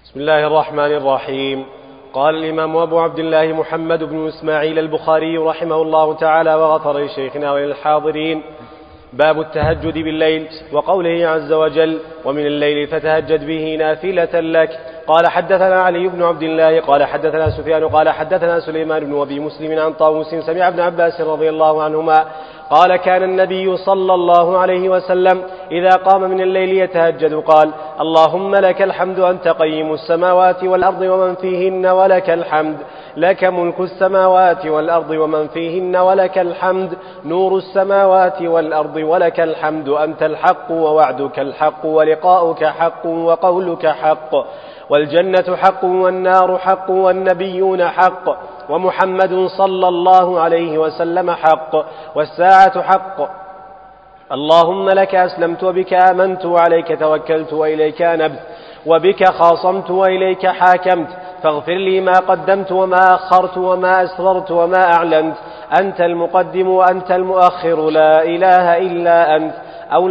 بسم الله الرحمن الرحيم. قال الإمام أبو عبد الله محمد بن إسماعيل البخاري رحمه الله تعالى وغفر لشيخنا وللحاضرين: باب التهجد بالليل، وقوله عز وجل: ومن الليل فتهجد به نافلة لك. قال حدثنا علي بن عبد الله قال حدثنا سفيان قال حدثنا سليمان بن أبي مسلم عن طاووس سمع ابن عباس رضي الله عنهما قال: كان النبي صلى الله عليه وسلم إذا قام من الليل يتهجد قال: اللهم لك الحمد أنت قيم السماوات والأرض ومن فيهن ولك الحمد، لك ملك السماوات والأرض ومن فيهن ولك الحمد، نور السماوات والأرض ولك الحمد، أنت الحق ووعدك الحق ولقاؤك حق وقولك حق، والجنة حق والنار حق والنبيون حق ومحمد صلى الله عليه وسلم حق والساعة حق. اللهم لك أسلمت وبك آمنت وعليك توكلت وإليك أنبت وبك خاصمت وإليك حاكمت، فاغفر لي ما قدمت وما أخرت وما أسررت وما أعلنت، أنت المقدم وأنت المؤخر، لا إله إلا أنت أو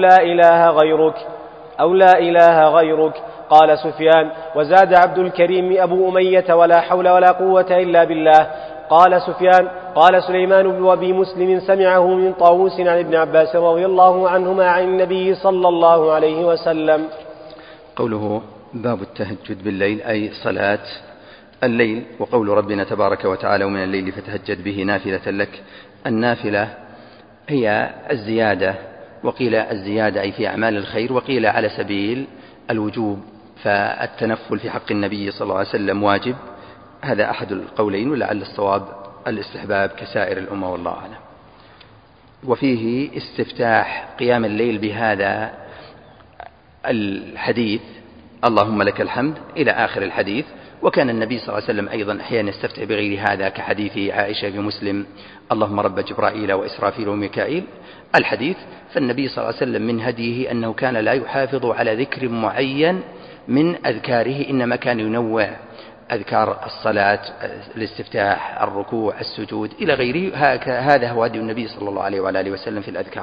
لا إله غيرك. قال سفيان: وزاد عبد الكريم أبو أمية: ولا حول ولا قوة إلا بالله. قال سفيان: قال سليمان بن أبي مسلم سمعه من طاووس عن ابن عباس رضي الله عنهما عن النبي صلى الله عليه وسلم. قوله باب التهجد بالليل أي صلاة الليل، وقول ربنا تبارك وتعالى: ومن الليل فتهجد به نافلة لك. النافلة هي الزيادة، وقيل الزيادة أي في أعمال الخير، وقيل على سبيل الوجوب، فالتنفل في حق النبي صلى الله عليه وسلم واجب. هذا أحد القولين، ولعل الصواب الاستحباب كسائر الأمة والله أعلم. وفيه استفتاح قيام الليل بهذا الحديث: اللهم لك الحمد إلى آخر الحديث. وكان النبي صلى الله عليه وسلم أيضا أحيانا يستفتح بغير هذا، كحديث عائشة في مسلم: اللهم رب جبرائيل وإسرافيل وميكائيل الحديث. فالنبي صلى الله عليه وسلم من هديه أنه كان لا يحافظ على ذكر معين من أذكاره، إنما كان ينوع أذكار الصلاة، الاستفتاح، الركوع، السجود إلى غيره. هذا هو هدي النبي صلى الله عليه وعلى آله وسلم في الأذكار.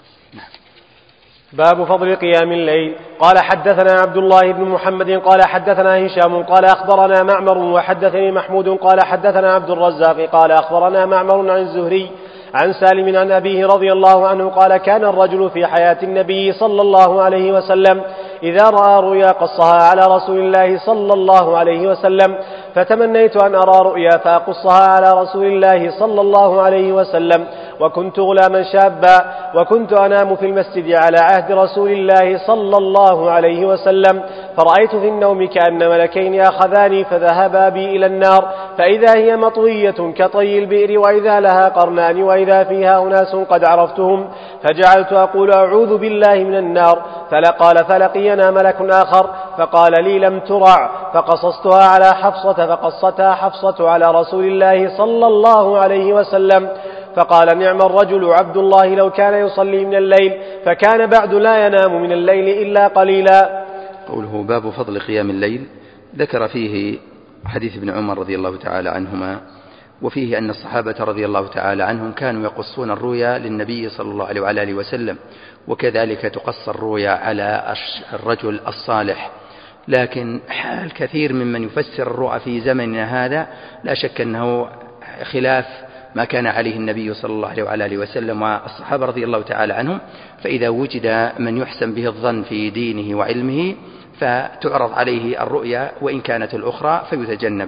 باب فضل قيام الليل. قال حدثنا عبد الله بن محمد قال حدثنا هشام قال أخبرنا معمر وحدثني محمود قال حدثنا عبد الرزاق قال أخبرنا معمر عن الزهري عن سالم عن أبيه رضي الله عنه قال: كان الرجل في حياة النبي صلى الله عليه وسلم إذا رأى رؤيا قصها على رسول الله صلى الله عليه وسلم، فتمنيت أن أرى رؤيا فأقصها على رسول الله صلى الله عليه وسلم، وكنت غلاما شابا، وكنت أنام في المسجد على عهد رسول الله صلى الله عليه وسلم، فرأيت في النوم كأن ملكين أخذاني فذهبا بي إلى النار، فإذا هي مطوية كطي البئر، وإذا لها قرنان، وإذا فيها أناس قد عرفتهم، فجعلت أقول: أعوذ بالله من النار. فلقينا ملك آخر فقال لي: لم ترع. فقصصتها على حفصة، فقصتها حفصة على رسول الله صلى الله عليه وسلم، فقال: نعم الرجل عبد الله لو كان يصلي من الليل، فكان بعد لا ينام من الليل إلا قليلا. قوله باب فضل قيام الليل، ذكر فيه حديث ابن عمر رضي الله تعالى عنهما، وفيه أن الصحابة رضي الله تعالى عنهم كانوا يقصون الرؤيا للنبي صلى الله عليه وعلى آله وسلم، وكذلك تقص الرؤيا على الرجل الصالح. لكن حال كثير ممن يفسر الرؤى في زمننا هذا لا شك أنه خلاف ما كان عليه النبي صلى الله عليه وعلى آله وسلم والصحابة رضي الله تعالى عنهم. فإذا وجد من يحسن به الظن في دينه وعلمه فتعرض عليه الرؤيا، وإن كانت الأخرى فيتجنب.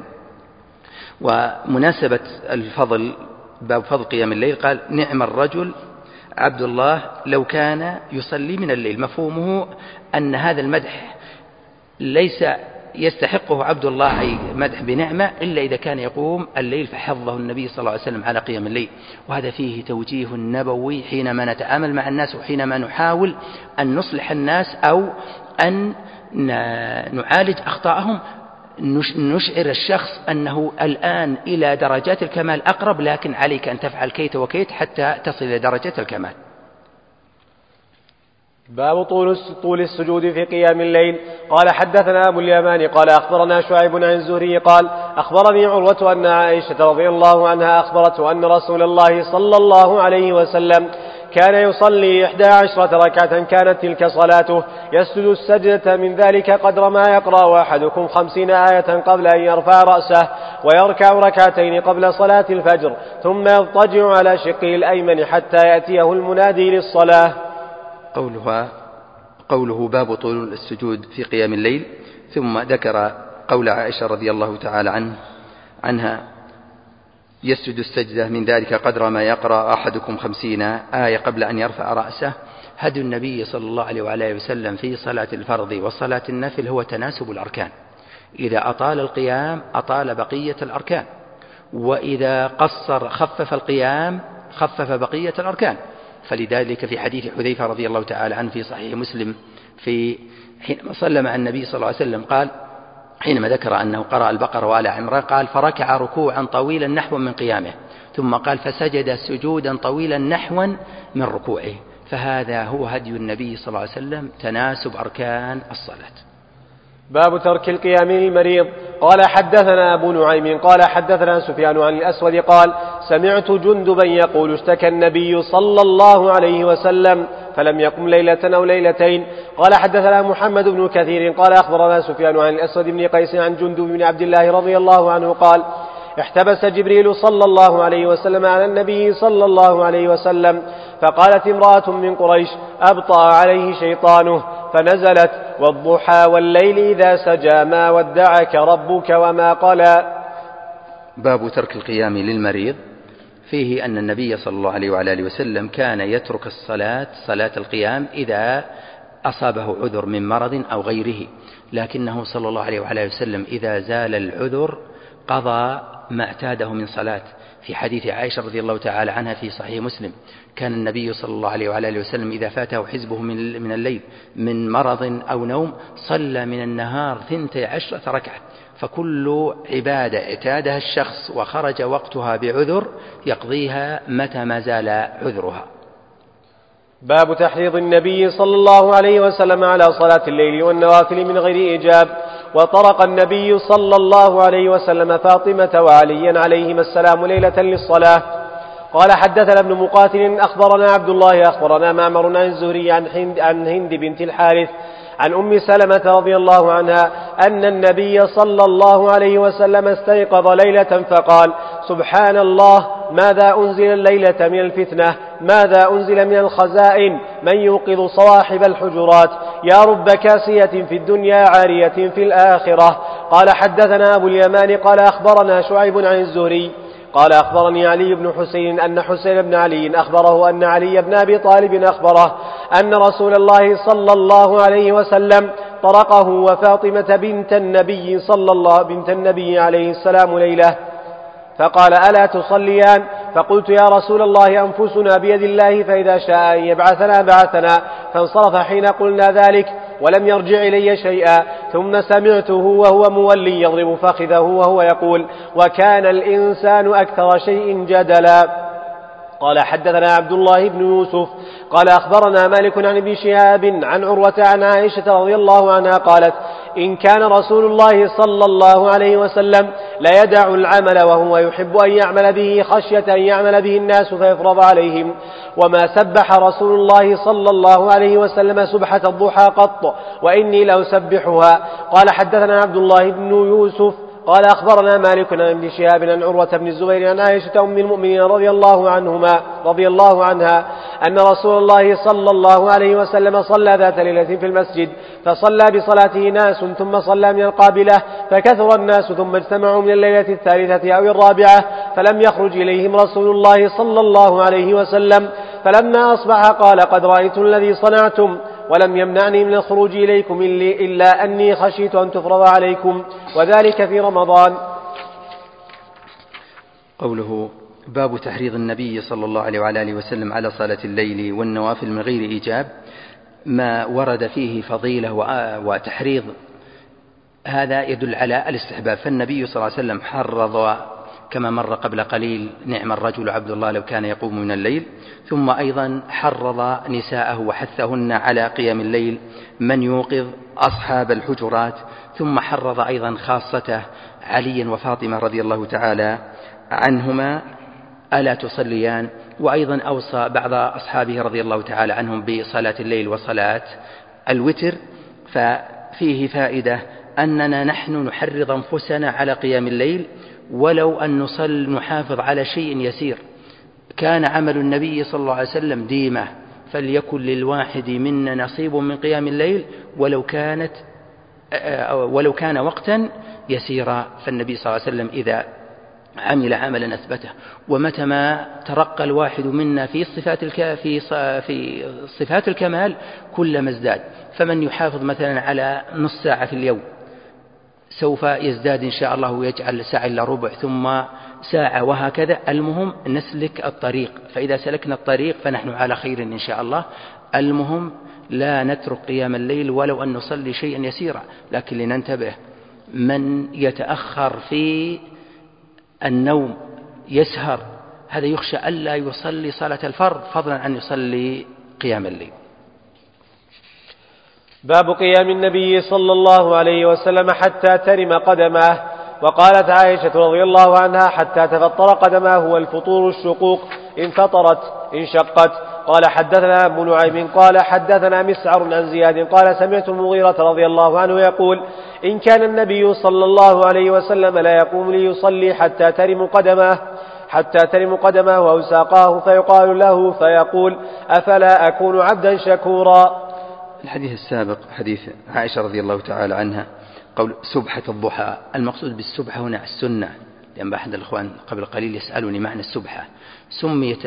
ومناسبة الفضل، باب فضل قيام الليل، قال: نعم الرجل عبد الله لو كان يصلي من الليل. مفهومه أن هذا المدح ليس يستحقه عبد الله أي مدح بنعمة إلا إذا كان يقوم الليل، فحضه النبي صلى الله عليه وسلم على قيام الليل. وهذا فيه توجيه نبوي حينما نتعامل مع الناس، وحينما نحاول أن نصلح الناس أو أن نعالج أخطاءهم، نشعر الشخص أنه الآن إلى درجات الكمال أقرب، لكن عليك أن تفعل كيت وكيت حتى تصل إلى درجة الكمال. باب طول السجود في قيام الليل. قال حدثنا أبو اليمان قال أخبرنا شعيب عن الزهري قال أخبرني عروة أن عائشة رضي الله عنها أخبرته أن رسول الله صلى الله عليه وسلم كان يصلي 11 ركعة كانت تلك صلاته، يسجد السجدة من ذلك قدر ما يقرأ أحدكم 50 آية قبل أن يرفع رأسه، ويركع ركعتين قبل صلاة الفجر، ثم يضطجع على شقه الأيمن حتى يأتيه المنادي للصلاة. قوله باب طول السجود في قيام الليل، ثم ذكر قول عائشة رضي الله تعالى عنها يسجد السجدة من ذلك قدر ما يقرأ أحدكم 50 آية قبل أن يرفع رأسه. هدي النبي صلى الله عليه وآله وسلم في صلاة الفرض وصلاة النفل هو تناسب الأركان، إذا أطال القيام أطال بقية الأركان، وإذا قصر خفف القيام خفف بقية الأركان. فلذلك في حديث حذيفة رضي الله تعالى عنه في صحيح مسلم حينما صلى مع النبي صلى الله عليه وسلم قال، حينما ذكر أنه قرأ البقرة وآل عمران قال فركع ركوعا طويلا نحوا من قيامه، ثم قال فسجد سجودا طويلا نحوا من ركوعه. فهذا هو هدي النبي صلى الله عليه وسلم تناسب أركان الصلاة. باب ترك القيام للمريض. قال حدثنا أبو نعيم قال حدثنا سفيان عن الأسود قال سمعت جندبا يقول اشتكى النبي صلى الله عليه وسلم فلم يقم ليلة أو ليلتين. قال حدثنا محمد بن كثير قال أخبرنا سفيان عن الأسود بن قيس عن جندب بن عبد الله رضي الله عنه قال احتبس جبريل صلى الله عليه وسلم على النبي صلى الله عليه وسلم، فقالت امرأة من قريش أبطأ عليه شيطانه، فنزلت والضحى والليل إذا سجى ما ودعك ربك وما قلى. باب ترك القيام للمريض. فيه أن النبي صلى الله عليه وعلى آله وسلم كان يترك صلاة القيام إذا أصابه عذر من مرض أو غيره، لكنه صلى الله عليه وعلى آله وسلم إذا زال العذر قضى ما اعتاده من صلاة. في حديث عائشة رضي الله تعالى عنها في صحيح مسلم كان النبي صلى الله عليه وعلى آله وسلم إذا فاته حزبه من الليل من مرض أو نوم صلى من النهار 12 ركعة، فكل عبادة اعتادها الشخص وخرج وقتها بعذر يقضيها متى ما زال عذرها. باب تحريض النبي صلى الله عليه وسلم على صلاة الليل والنوافل من غير إجاب. وطرق النبي صلى الله عليه وسلم فاطمة وعليا عليهما السلام ليلة للصلاة. قال حدثنا ابن مقاتل أخبرنا عبد الله أخبرنا معمر عن الزهري عن هند بنت الحارث عن أم سلمة رضي الله عنها أن النبي صلى الله عليه وسلم استيقظ ليلة فقال سبحان الله ماذا أنزل الليلة من الفتنة، ماذا أنزل من الخزائن، من يوقظ صواحب الحجرات، يا رب كاسية في الدنيا عارية في الآخرة. قال حدثنا أبو اليمان قال أخبرنا شعيب عن الزهري قال أخبرني علي بن حسين أن حسين بن علي أخبره أن علي بن أبي طالب أخبره أن رسول الله صلى الله عليه وسلم طرقه وفاطمة بنت النبي عليه السلام ليلة، فقال ألا تصليان؟ فقلت يا رسول الله أنفسنا بيد الله فإذا شاء أن يبعثنا بعثنا، فانصرف حين قلنا ذلك ولم يرجع إلي شيئا. ثم سمعته وهو مولي يضرب فخذه وهو يقول وكان الإنسان أكثر شيء جدلا. قال حدثنا عبد الله بن يوسف قال أخبرنا مالك عن ابن شهاب عن عروة عن عائشة رضي الله عنها قالت إن كان رسول الله صلى الله عليه وسلم لا يدع العمل وهو يحب أن يعمل به خشية أن يعمل به الناس فيفرض عليهم، وما سبح رسول الله صلى الله عليه وسلم سبحة الضحى قط وإني لأسبحها. قال حدثنا عبد الله بن يوسف قال أخبرنا مالك عن ابن شهاب عن عروة بن الزبير عن عائشة أم المؤمنين رضي الله عنها أن رسول الله صلى الله عليه وسلم صلى ذات ليلة في المسجد، فصلى بصلاته ناس ثم صلى من القابلة، فكثر الناس ثم اجتمعوا من الليلة الثالثة أو الرابعة، فلم يخرج إليهم رسول الله صلى الله عليه وسلم. فلما أصبح قال قد رأيت الذي صنعتم ولم يمنعني من الخروج إليكم إلا أني خشيت أن تفرض عليكم وذلك في رمضان. قوله باب تحريض النبي صلى الله عليه وعلى آله وسلم على صلاة الليل والنوافل من غير إيجاب، ما ورد فيه فضيلة وتحريض هذا يدل على الاستحباب. فالنبي صلى الله عليه وسلم حرض كما مر قبل قليل نعم الرجل عبد الله لو كان يقوم من الليل، ثم أيضا حرض نساءه وحثهن على قيام الليل من يوقظ أصحاب الحجرات، ثم حرض أيضا خاصته عليا وفاطمة رضي الله تعالى عنهما ألا تصليان؟ وأيضا أوصى بعض أصحابه رضي الله تعالى عنهم بصلاة الليل وصلاة الوتر. ففيه فائدة أننا نحن نحرض أنفسنا على قيام الليل، ولو أن نحافظ على شيء يسير. كان عمل النبي صلى الله عليه وسلم ديمة، فليكن للواحد منا نصيب من قيام الليل ولو كان وقتا يسيرا. فالنبي صلى الله عليه وسلم إذا عمل عملا أثبته. ومتى ما ترقى الواحد منا في صفات الكمال كلما ازداد. فمن يحافظ مثلا على نص ساعة في اليوم سوف يزداد إن شاء الله ويجعل ساعة إلا ربع ثم ساعة، وهكذا. المهم نسلك الطريق، فإذا سلكنا الطريق فنحن على خير إن شاء الله. المهم لا نترك قيام الليل ولو أن نصلي شيئا يسيرا. لكن لننتبه، من يتأخر في النوم يسهر، هذا يخشى ألا يصلي صلاة الفرض فضلا عن يصلي قيام الليل. باب قيام النبي صلى الله عليه وسلم حتى ترم قدماه. وقالت عائشة رضي الله عنها: حتى تفطر قدماه، والفطور الشقوق، إن فطرت إن شقت. قال حدثنا أبو نعيم قال حدثنا مسعر عن زياد قال سمعت المغيرة رضي الله عنه يقول: إن كان النبي صلى الله عليه وسلم لا يقوم ليصلي حتى ترم قدماه أو ساقاه، فيقال له فيقول: أفلا أكون عبدا شكورا. الحديث السابق حديث عائشة رضي الله تعالى عنها قول سبحة الضحى. المقصود بالسبحة هنا السنة، لأن أحد الأخوان قبل قليل يسألني معنى السبحة. سميت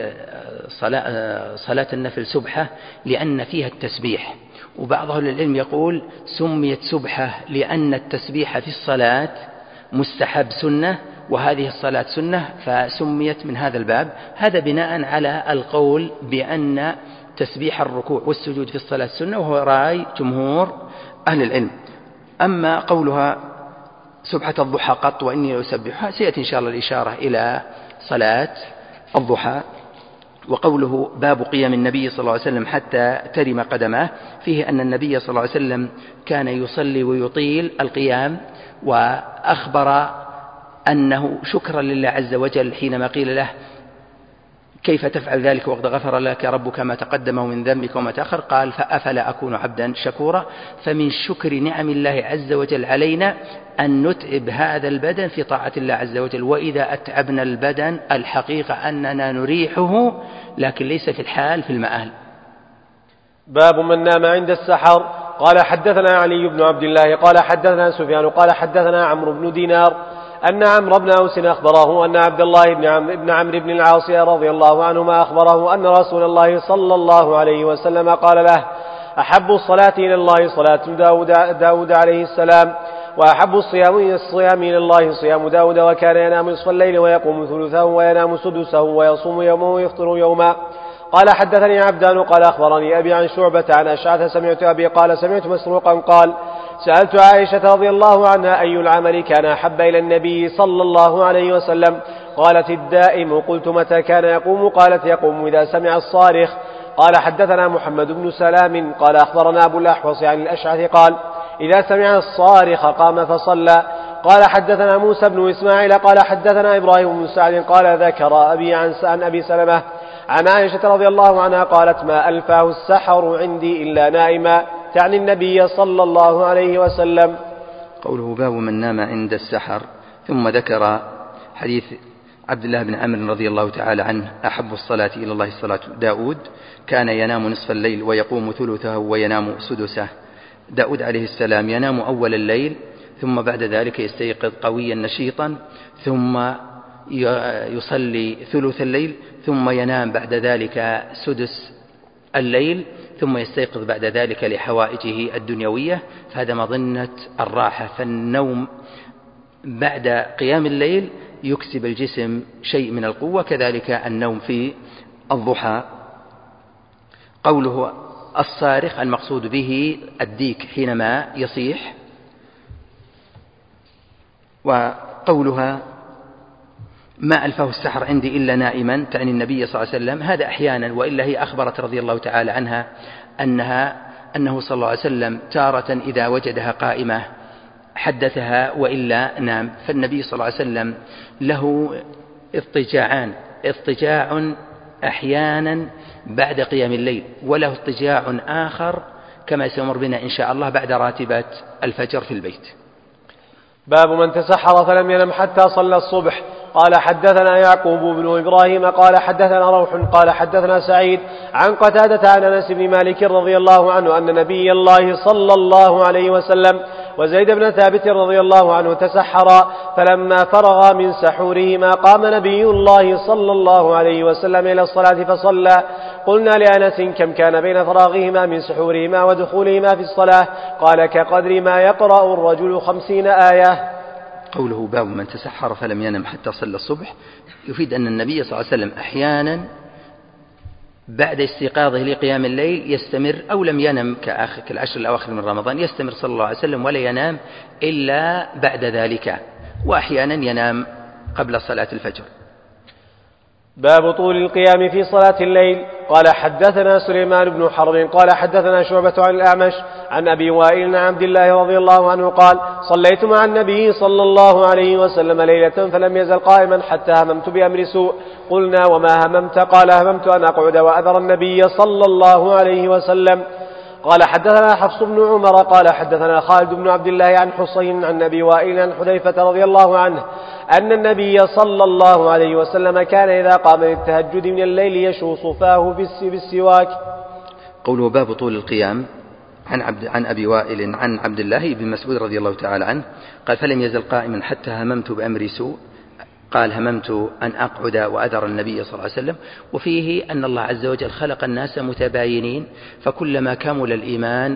صلاة النفل سبحة لأن فيها التسبيح، وبعض أهل العلم يقول سميت سبحة لأن التسبيح في الصلاة مستحب سنة، وهذه الصلاة سنة فسميت من هذا الباب. هذا بناء على القول بأن تسبيح الركوع والسجود في الصلاة سنة، وهو رأي جمهور أهل العلم. أما قولها سبحة الضحى قط وإني أسبحها، سيأتي إن شاء الله الإشارة إلى صلاة الضحى. وقوله باب قيام النبي صلى الله عليه وسلم حتى ترم قدماه، فيه أن النبي صلى الله عليه وسلم كان يصلي ويطيل القيام، وأخبر أنه شكرا لله عز وجل حينما قيل له: كيف تفعل ذلك وقد غفر لك ربك ما تقدم من ذنبك وما تأخر؟ قال: فأفلا أكون عبدا شكورا. فمن شكر نعم الله عز وجل علينا أن نتعب هذا البدن في طاعة الله عز وجل. وإذا أتعبنا البدن الحقيقة أننا نريحه، لكن ليس في الحال في المآل. باب من نام عند السحر. قال حدثنا علي بن عبد الله قال حدثنا سفيان قال حدثنا عمرو بن دينار أن عمرو بن أوس أخبره أن عبد الله بن عمرو بن العاص رضي الله عنهما أخبره أن رسول الله صلى الله عليه وسلم قال له: أحب الصلاة إلى الله صلاة داود عليه السلام، وأحب الصيام إلى الله صيام داود، وكان ينام نصف الليل ويقوم ثلثه وينام سدسه ويصوم يوما ويفطر يوما. قال حدثني عبدان قال أخبرني أبي عن شعبة عن أشعث سمعت أبي قال سمعت مسروقا قال: سألت عائشة رضي الله عنها أي العمل كان أحب إلى النبي صلى الله عليه وسلم؟ قالت: الدائم. قلت: متى كان يقوم؟ قالت: يقوم إذا سمع الصارخ. قال حدثنا محمد بن سلام قال أخبرنا أبو الأحوص عن الأشعث قال: إذا سمع الصارخ قام فصلى. قال حدثنا موسى بن إسماعيل قال حدثنا إبراهيم بن سعد قال ذكر أبي عن أبي سلمة عن عائشة رضي الله عنها قالت: ما ألفاه السحر عندي إلا نائما، تعني النبي صلى الله عليه وسلم. قوله باب من نام عند السحر، ثم ذكر حديث عبد الله بن عمرو رضي الله تعالى عنه: أحب الصلاة إلى الله صلاة داود، كان ينام نصف الليل ويقوم ثلثه وينام سدسه. داود عليه السلام ينام أول الليل، ثم بعد ذلك يستيقظ قويا نشيطا، ثم يصلي ثلث الليل، ثم ينام بعد ذلك سدس الليل، ثم يستيقظ بعد ذلك لحوائجه الدنيوية. فهذا مظنة الراحة. فالنوم بعد قيام الليل يكسب الجسم شيء من القوة، كذلك النوم في الضحى. قوله الصارخ المقصود به الديك حينما يصيح. وقولها ما ألفه السحر عندي إلا نائما، تعني النبي صلى الله عليه وسلم. هذا أحيانا، وإلا هي أخبرت رضي الله تعالى عنها أنه صلى الله عليه وسلم تارة إذا وجدها قائمة حدثها وإلا نام. فالنبي صلى الله عليه وسلم له اضطجاعان: اضطجاع أحيانا بعد قيام الليل، وله اضطجاع آخر كما سيمر بنا إن شاء الله بعد راتبة الفجر في البيت. باب من تسحر فلم ينم حتى صلى الصبح. قال حدثنا يعقوب بن إبراهيم قال حدثنا روح قال حدثنا سعيد عن قتادة عن أنس بن مالك رضي الله عنه أن نبي الله صلى الله عليه وسلم وزيد بن ثابت رضي الله عنه تسحرا، فلما فرغا من سحورهما قام نبي الله صلى الله عليه وسلم إلى الصلاة فصلى. قلنا لأنس كم كان بين فراغهما من سحورهما ودخولهما في الصلاة؟ قال كقدر ما يقرأ الرجل 50 آية. قوله باب من تسحر فلم ينم حتى صلى الصبح يفيد أن النبي صلى الله عليه وسلم أحيانا بعد استيقاظه لقيام الليل يستمر، أو لم ينم كالعشر الأواخر من رمضان يستمر صلى الله عليه وسلم ولا ينام إلا بعد ذلك، وأحيانا ينام قبل صلاة الفجر. باب طول القيام في صلاة الليل. قال حدثنا سليمان بن حرب قال حدثنا شعبة عن الأعمش عن أبي وائل عن عبد الله رضي الله عنه قال صليت مع النبي صلى الله عليه وسلم ليلة فلم يزل قائما حتى هممت بأمر سوء. قلنا وما هممت؟ قال هممت أن أقعد وأذر النبي صلى الله عليه وسلم. قال حدثنا حفص بن عمر قال حدثنا خالد بن عبد الله عن حصين عن أبي وائل عن حذيفة رضي الله عنه أن النبي صلى الله عليه وسلم كان إذا قام للتهجد من الليل يشو صفاه بالسواك. قوله باب طول القيام عن أبي وائل عن عبد الله بن مسعود رضي الله تعالى عنه قال فلم يزل قائما حتى هممت بأمر سوء. قال هممت أن أقعد وأذر النبي صلى الله عليه وسلم. وفيه أن الله عز وجل خلق الناس متباينين، فكلما كمل الإيمان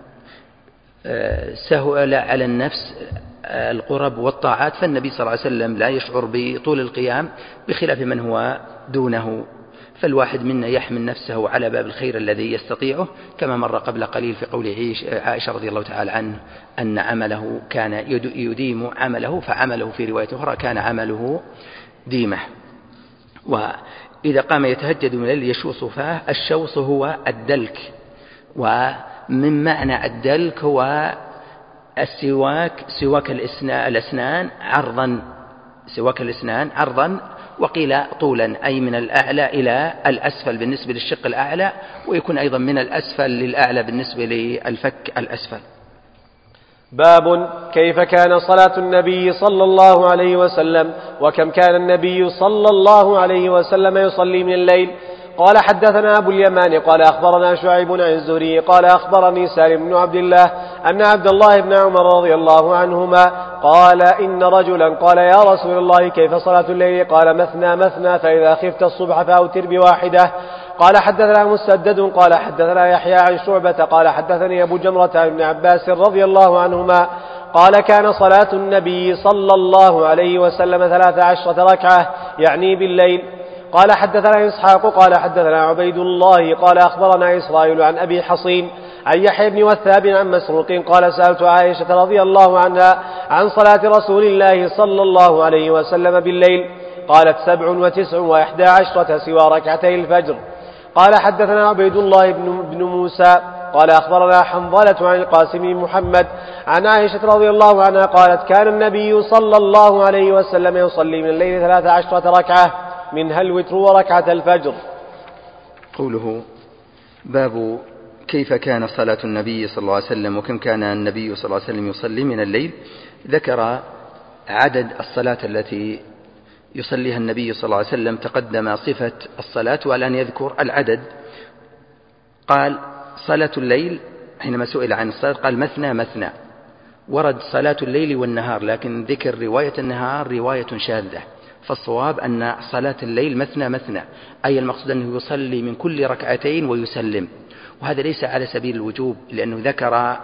سهل على النفس القرب والطاعات، فالنبي صلى الله عليه وسلم لا يشعر بطول القيام بخلاف من هو دونه، فالواحد منا يحمل نفسه على باب الخير الذي يستطيعه، كما مر قبل قليل في قول عائشة رضي الله تعالى عنه أن عمله كان يديم عمله، فعمله في رواية أخرى كان عمله ديمة. وإذا قام يتهجد من الليل يشو صفاه، الشوص هو الدلك، ومن معنى الدلك هو سواك الأسنان عرضا، سواك الأسنان عرضا، وقيل طولا أي من الأعلى إلى الأسفل بالنسبة للشق الأعلى، ويكون أيضا من الأسفل للأعلى بالنسبة للفك الأسفل. باب كيف كان صلاة النبي صلى الله عليه وسلم وكم كان النبي صلى الله عليه وسلم يصلي من الليل. قال حدثنا أبو اليمان قال أخبرنا شعيب عن الزهري قال أخبرني سالم بن عبد الله أن عبد الله بن عمر رضي الله عنهما قال إن رجلا قال يا رسول الله كيف صلاة الليل؟ قال مثنى مثنى فإذا خفت الصبح فأوتر بواحدة. قال حدثنا مسدد قال حدثنا يحيى عن شعبة قال حدثني أبو جمرة عن ابن عباس رضي الله عنهما قال كان صلاة النبي صلى الله عليه وسلم 13 ركعة يعني بالليل. قال حدثنا إسحاق قال حدثنا عبيد الله قال أخبرنا إسرائيل عن أبي حصين عن يحيى بن وثاب عن مسروق قال سألت عائشة رضي الله عنها عن صلاة رسول الله صلى الله عليه وسلم بالليل، قالت 97 سوى ركعتي الفجر. قال حدثنا عبيد الله بن موسى قال أخبرنا حنظلة عن القاسم بن محمد عن عائشة رضي الله عنها قالت كان النبي صلى الله عليه وسلم يصلي من الليل 13 ركعة منها الوتر وركعة الفجر. قوله باب كيف كان صلاة النبي صلى الله عليه وسلم وكم كان النبي صلى الله عليه وسلم يصلي من الليل، ذكر عدد الصلاة التي يصليها النبي صلى الله عليه وسلم، تقدم صفة الصلاة والآن يذكر العدد. قال صلاة الليل حينما سئل عن الصلاة قال مثنى مثنى، ورد صلاة الليل والنهار، لكن ذكر رواية النهار رواية شاذة، فالصواب أن صلاة الليل مثنى مثنى، أي المقصود أنه يصلي من كل ركعتين ويسلم، وهذا ليس على سبيل الوجوب لأنه ذكر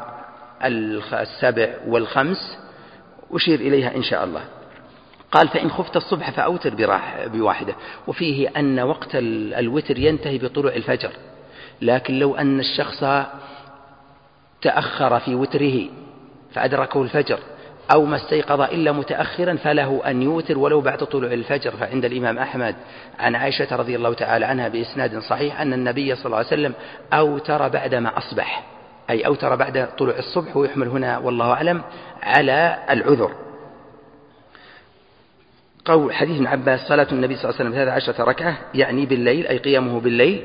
7 و5 أشير إليها إن شاء الله. قال فإن خفت الصبح فأوتر بواحدة، وفيه أن وقت الوتر ينتهي بطلوع الفجر، لكن لو أن الشخص تأخر في وتره فأدركه الفجر أو ما استيقظ إلا متأخرا فله أن يوتر ولو بعد طلوع الفجر. فعند الإمام أحمد عن عائشة رضي الله تعالى عنها بإسناد صحيح أن النبي صلى الله عليه وسلم أوتر بعدما أصبح، أي أوتر بعد طلوع الصبح، ويحمل هنا والله أعلم على العذر. قول حديث ابن عباس صلاة النبي صلى الله عليه وسلم 13 ركعة يعني بالليل أي قيامه بالليل.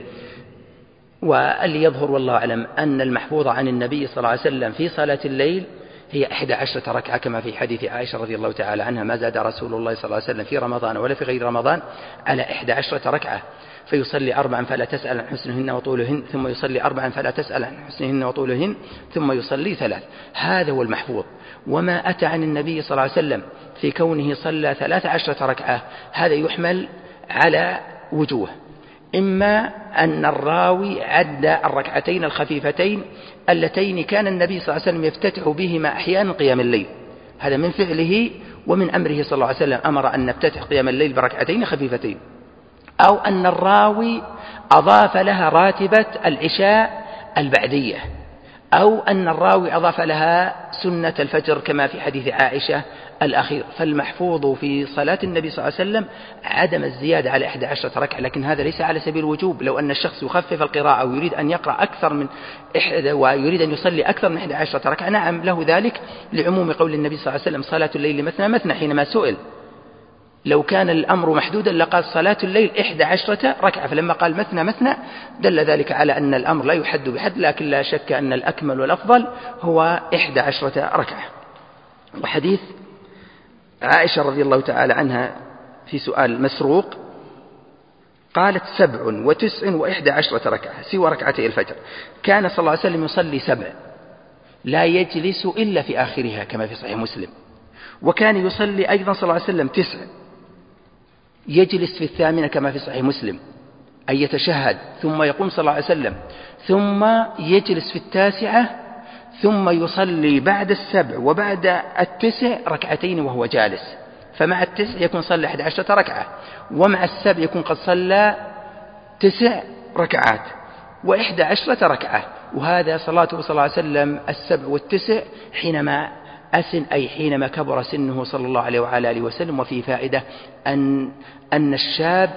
واللي يظهر والله أعلم أن المحفوظ عن النبي صلى الله عليه وسلم في صلاة الليل هي 11 ركعة كما في حديث عائشة رضي الله تعالى عنها: ما زاد رسول الله صلى الله عليه وسلم في رمضان ولا في غير رمضان على 11 ركعة، فيصلي 4 فلا تسأل عن حسنهن وطولهن، ثم يصلي 4 فلا تسأل عن حسنهن وطولهن، ثم يصلي 3. هذا هو المحفوظ. وما أتى عن النبي صلى الله عليه وسلم في كونه صلى 13 ركعة هذا يحمل على وجوه: إما أن الراوي عد الركعتين الخفيفتين اللتين كان النبي صلى الله عليه وسلم يفتتح بهما أحيانا قيام الليل، هذا من فعله ومن أمره صلى الله عليه وسلم، أمر أن نفتتح قيام الليل بركعتين خفيفتين، أو أن الراوي أضاف لها راتبة العشاء البعدية، أو أن الراوي أضاف لها سنة الفجر كما في حديث عائشة الأخير. فالمحفوظ في صلاة النبي صلى الله عليه وسلم عدم الزيادة على 11 ركعة، لكن هذا ليس على سبيل الوجوب. لو أن الشخص يخفف القراءة ويريد أن يقرأ أكثر من ويريد أن يصلي أكثر من 11 ركعة نعم له ذلك، لعموم قول النبي صلى الله عليه وسلم: صلاة الليل مثنى مثنى. حينما سئل لو كان الأمر محدودا لقال صلاة الليل 11 ركعة، فلما قال مثنى مثنى دل ذلك على أن الأمر لا يحد بحد، لكن لا شك أن الأكمل والأفضل هو 11 ركعة. وحديث عائشة رضي الله تعالى عنها في سؤال مسروق قالت 7 و9 و11 ركعة سوى ركعتي الفجر. كان صلى الله عليه وسلم يصلي 7 لا يجلس إلا في آخرها كما في صحيح مسلم، وكان يصلي أيضا صلى الله عليه وسلم 9 يجلس في 8 كما في صحيح مسلم، أي يتشهد ثم يقوم صلى الله عليه وسلم، ثم يجلس في 9، ثم يصلي بعد 7 وبعد 9 ركعتين وهو جالس. فمع 9 يكون صلى 11 ركعة، ومع 7 يكون قد صلى 9 ركعات و11 ركعة. وهذا صلاته صلى الله عليه وسلم 7 و9 حينما أسن، أي حينما كبر سنه صلى الله عليه وعلى آله وسلم. وفي فائدة أن الشاب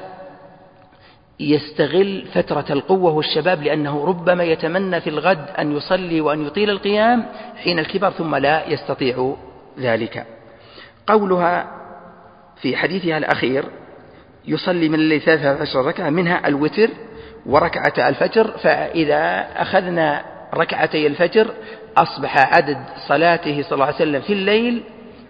يستغل فترة القوة والشباب، لأنه ربما يتمنى في الغد أن يصلي وأن يطيل القيام حين الكبر ثم لا يستطيع ذلك. قولها في حديثها الأخير: يصلي من الليل 13 ركعة منها الوتر وركعة الفجر. فإذا أخذنا ركعتي الفجر أصبح عدد صلاته صلى الله عليه وسلم في الليل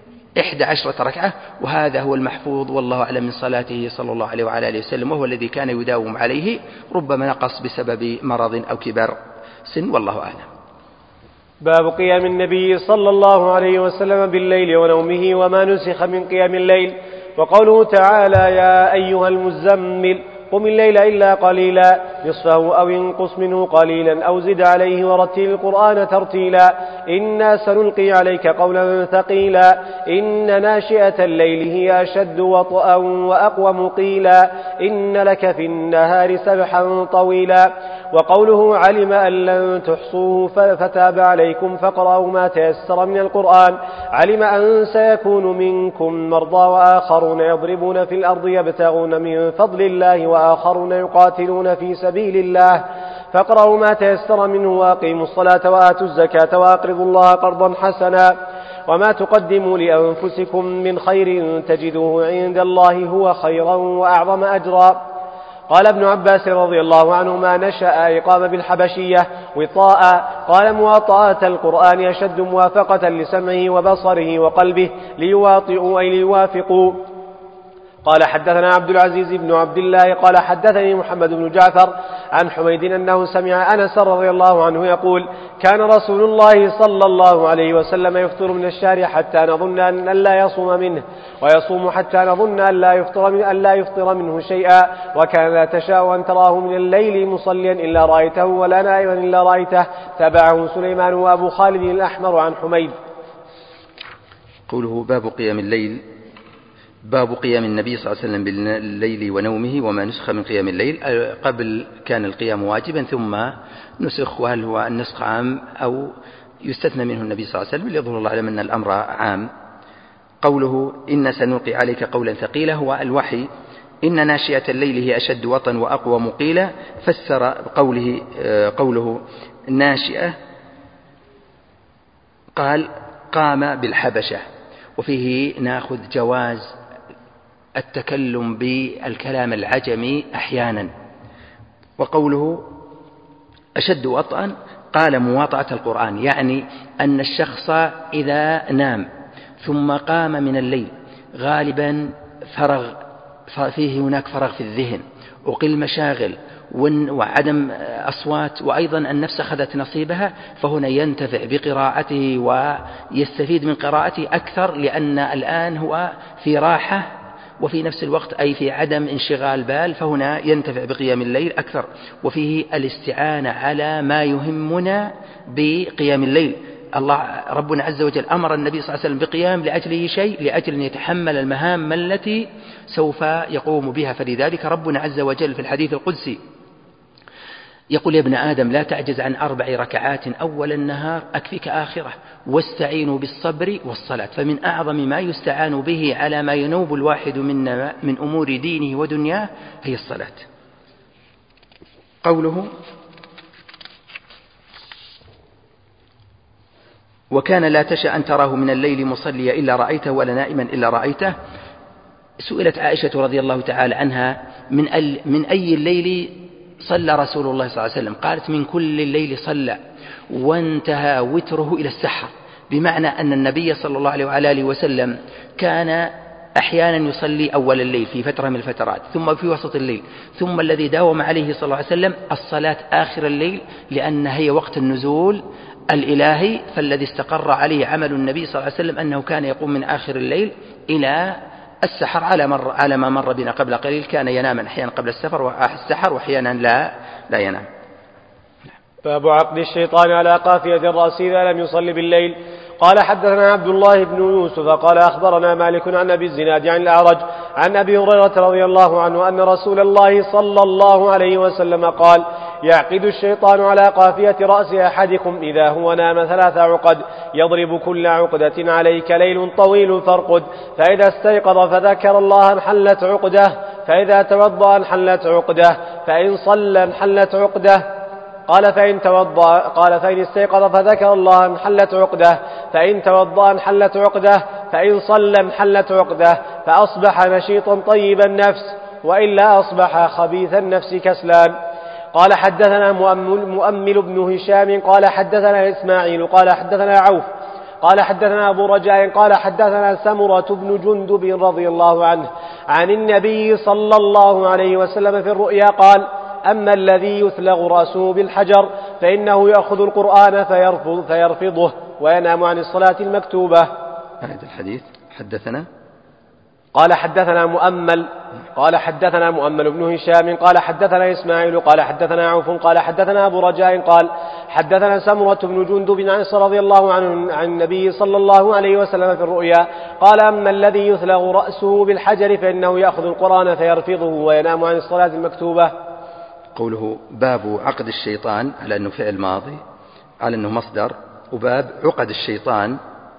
11 ركعة، وهذا هو المحفوظ والله أعلم من صلاته صلى الله عليه وعلى آله وسلم، وهو الذي كان يداوم عليه، ربما نقص بسبب مرض أو كبر سن، والله أعلم. باب قيام النبي صلى الله عليه وسلم بالليل ونومه وما نسخ من قيام الليل. وقوله تعالى: يا أيها المزمل قم الليل إلا قليلا نصفه أو انقص منه قليلا أو زد عليه ورتل القرآن ترتيلا إنا سنلقي عليك قولا ثقيلا إن ناشئة الليل هي أشد وطئا وأقوم قيلا إن لك في النهار سبحا طويلا. وقوله: علم أن لن تحصوه فتاب عليكم فاقرأوا ما تيسر من القرآن. علم أن سيكون منكم مرضى وآخرون يضربون في الأرض يبتغون من فضل الله وآخرون يقاتلون في سبيل الله فاقرأوا ما تيسر منه وأقيموا الصلاة وآتوا الزكاة وأقرضوا الله قرضا حسنا وما تقدموا لأنفسكم من خير تجدوه عند الله هو خيرا وأعظم أجرا. قال ابن عباس رضي الله عنهما: نشأ إقام بالحبشية وطاء. قال: مواطأة القرآن أشد موافقة لسمعه وبصره وقلبه ليواطئوا أي ليوافقوا. قال: حدثنا عبد العزيز بن عبد الله قال: حدثني محمد بن جعفر عن حميد أنه سمع أنس رضي الله عنه يقول: كان رسول الله صلى الله عليه وسلم يفطر من الشهر حتى نظن أن لا يصوم منه ويصوم حتى نظن أن لا يفطر منه شيئا وكان لا تشاء أن تراه من الليل مصليا إلا رأيته ولا نائما إلا رأيته. تبعه سليمان وأبو خالد الأحمر عن حميد. قوله: باب قيام الليل، باب قيام النبي صلى الله عليه وسلم بالليل ونومه وما نسخ من قيام الليل. قبل كان القيام واجبا ثم نسخ، وهل هو النسخ عام أو يستثنى منه النبي صلى الله عليه وسلم؟ ليظهر الله علم أن الأمر عام. قوله: إن سنلقي عليك قولا ثقيلا، هو الوحي. إن ناشئة الليل هي أشد وطئا وأقوم قيلا. فسر قوله ناشئة قال: قام بالحبشة، وفيه نأخذ جواز التكلم بالكلام العجمي أحيانا. وقوله أشد وطئا قال مواطأة القرآن، يعني أن الشخص إذا نام ثم قام من الليل غالبا فيه هناك فرغ في الذهن وقل مشاغل وعدم أصوات، وأيضا النفس أخذت نصيبها، فهنا ينتفع بقراءته ويستفيد من قراءته أكثر، لأن الآن هو في راحة وفي نفس الوقت أي في عدم انشغال بال، فهنا ينتفع بقيام الليل أكثر. وفيه الاستعانة على ما يهمنا بقيام الليل. الله ربنا عز وجل أمر النبي صلى الله عليه وسلم بقيام لأجله شيء، لأجل أن يتحمل المهام التي سوف يقوم بها. فلذلك ربنا عز وجل في الحديث القدسي يقول: يا ابن آدم لا تعجز عن 4 ركعات أول النهار أكفك آخرة، واستعينوا بالصبر والصلاة. فمن أعظم ما يستعان به على ما ينوب الواحد منا من أمور دينه ودنياه هي الصلاة. قوله: وكان لا تشأ أن تراه من الليل مصليا إلا رأيته ولا نائما إلا رأيته. سئلت عائشة رضي الله تعالى عنها: من أي الليل صلى رسول الله صلى الله عليه وسلم؟ قالت: من كل الليل صلى، وانتهى وتره إلى السحر، بمعنى أن النبي صلى الله عليه وآله وسلم كان أحيانا يصلي أول الليل في فترة من الفترات، ثم في وسط الليل، ثم الذي داوم عليه صلى الله عليه وسلم الصلاة آخر الليل، لأن هي وقت النزول الإلهي. فالذي استقر عليه عمل النبي صلى الله عليه وسلم أنه كان يقوم من آخر الليل إلى السحر، على ما مر بنا قبل قليل، كان ينام أحيانا قبل السحر وأحيانا لا ينام. باب عقد الشيطان على قافية الرأس إذا لم يصل بالليل. قال: حدثنا عبد الله بن يوسف قال: أخبرنا مالك عن أبي الزناد عن الأعرج عن أبي هريرة رضي الله عنه أن رسول الله صلى الله عليه وسلم قال: يعقد الشيطان على قافية رأس أحدكم إذا هو نام 3 عقد، يضرب كل عقدة عليك ليل طويل فارقد، فإذا استيقظ فذكر الله انحلت عقده، فإذا توضأ انحلت عقده، فإن صلى انحلت عقده. قال: فإن استيقظ فذكر الله انحلت عقده، فإن توضأ انحلت عقده، فإن صلى انحلت عقده، فأصبح نشيطا طيب النفس، وإلا أصبح خبيث النفس كسلان. قال: حدثنا مؤمل بن هشام قال: حدثنا إسماعيل قال: حدثنا عوف قال: حدثنا أبو رجاء قال: حدثنا سمرة بن جندب رضي الله عنه عن النبي صلى الله عليه وسلم في الرؤيا قال: أما الذي يثلغ رأسه بالحجر فإنه يأخذ القرآن فيرفضه وينام عن الصلاة المكتوبة. هذا الحديث حدثنا قال: حدثنا مؤمل قال: حدثنا مؤمل بن هشام قال: حدثنا إسماعيل قال: حدثنا عوف قال: حدثنا أبو رجاء قال: حدثنا سمرة بن جندب رضي الله عنه عن النبي صلى الله عليه وسلم في الرؤيا قال: أما الذي يثلغ رأسه بالحجر فإنه يأخذ القرآن فيرفضه وينام عن الصلاة المكتوبة. قوله باب عقد الشيطان على أنه فعل ماضي، على أنه مصدر، وباب عقد الشيطان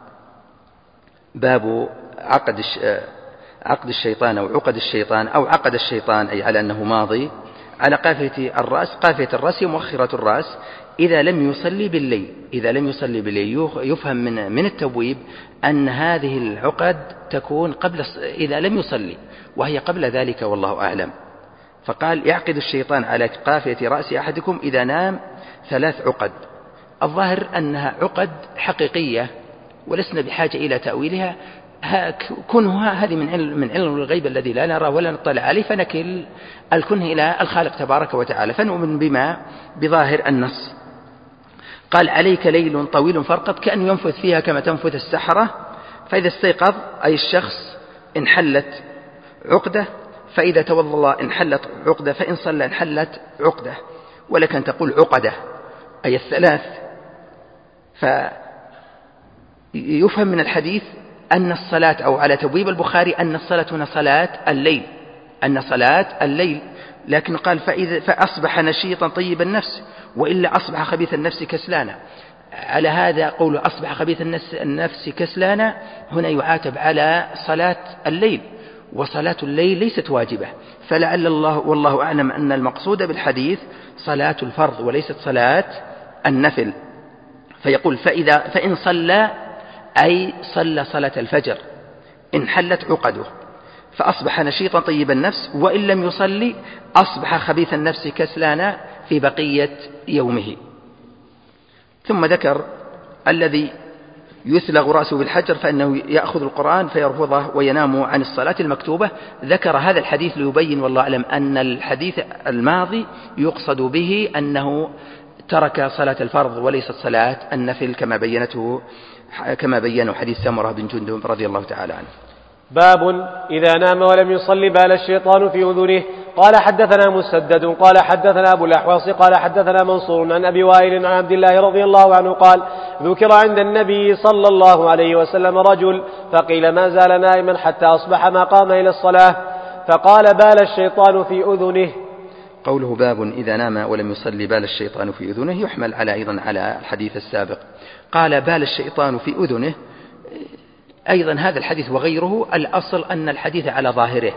باب عقد الشيطان أو عقد الشيطان أو عقد الشيطان، أي على أنه ماضي، على قافية الرأس. قافية الرأس مؤخرة الرأس إذا لم يصلي بالليل. إذا لم يصلي بالليل يفهم من التبويب أن هذه العقد تكون إذا لم يصلي، وهي قبل ذلك والله أعلم. فقال: يعقد الشيطان على قافية رأس أحدكم إذا نام 3 عقد. الظاهر أنها عقد حقيقية ولسنا بحاجة إلى تأويلها، كنها هذه من علم الغيب الذي لا نرى ولا نطلع عليه، فنكل الكنه إلى الخالق تبارك وتعالى، فنؤمن بما بظاهر النص. قال: عليك ليل طويل فارقد، كأنه ينفث فيها كما تنفث السحرة. فإذا استيقظ أي الشخص انحلت عقدة، فإذا توضأ انحلت عقدة، فإن صلى انحلت عقدة. ولك أن تقول عقدة أي 3. فيفهم من الحديث أن الصلاة، أو على تبويب البخاري أن الصلاة هنا صلاة الليل، لكن قال: فأصبح نشيطا طيب النفس، وإلا أصبح خبيث النفس كسلانا. على هذا قول أصبح خبيث النفس كسلانا هنا يعاتب على صلاة الليل، وصلاة الليل ليست واجبة، فلعل الله والله أعلم أن المقصود بالحديث صلاة الفرض وليست صلاة النفل. فيقول: فإن صلى أي صلى صلاة الفجر انحلت عقده، فأصبح نشيطا طيب النفس، وإن لم يصلي أصبح خبيث النفس كسلانا في بقية يومه. ثم ذكر الذي يثلغ رأسه بالحجر فإنه يأخذ القرآن فيرفضه وينام عن الصلاة المكتوبة. ذكر هذا الحديث ليبين والله أعلم أن الحديث الماضي يقصد به أنه ترك صلاة الفرض وليست صلاة النفل كما بينه حديث سمرة بن جندب رضي الله تعالى عنه. باب إذا نام ولم يصلي بال الشيطان في أذنه. قال حدثنا مسدد قال حدثنا أبو الأحوص قال حدثنا منصور عن أبي وائل عن عبد الله رضي الله عنه قال ذكر عند النبي صلى الله عليه وسلم رجل فقيل ما زال نائما حتى أصبح ما قام إلى الصلاة فقال بال الشيطان في أذنه. قوله باب إذا نام ولم يصلي بال الشيطان في أذنه يحمل أيضا على الحديث السابق. قال بال الشيطان في أذنه، أيضا هذا الحديث وغيره الأصل أن الحديث على ظاهره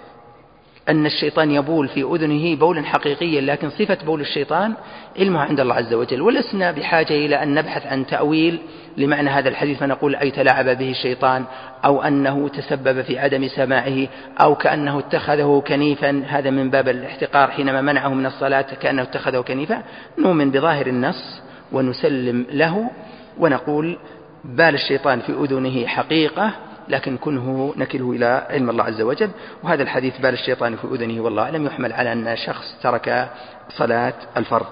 أن الشيطان يبول في أذنه بولا حقيقيا، لكن صفة بول الشيطان علمها عند الله عز وجل، ولسنا بحاجة إلى أن نبحث عن تأويل لمعنى هذا الحديث فنقول أي تلاعب به الشيطان أو أنه تسبب في عدم سماعه أو كأنه اتخذه كنيفا، هذا من باب الاحتقار حينما منعه من الصلاة كأنه اتخذه كنيفا. نؤمن بظاهر النص ونسلم له ونقول بال الشيطان في أذنه حقيقة، لكن كنه نكله إلى علم الله عز وجل. وهذا الحديث بال الشيطان في أذنه والله أعلم يحمل على أن شخص ترك صلاة الفرض.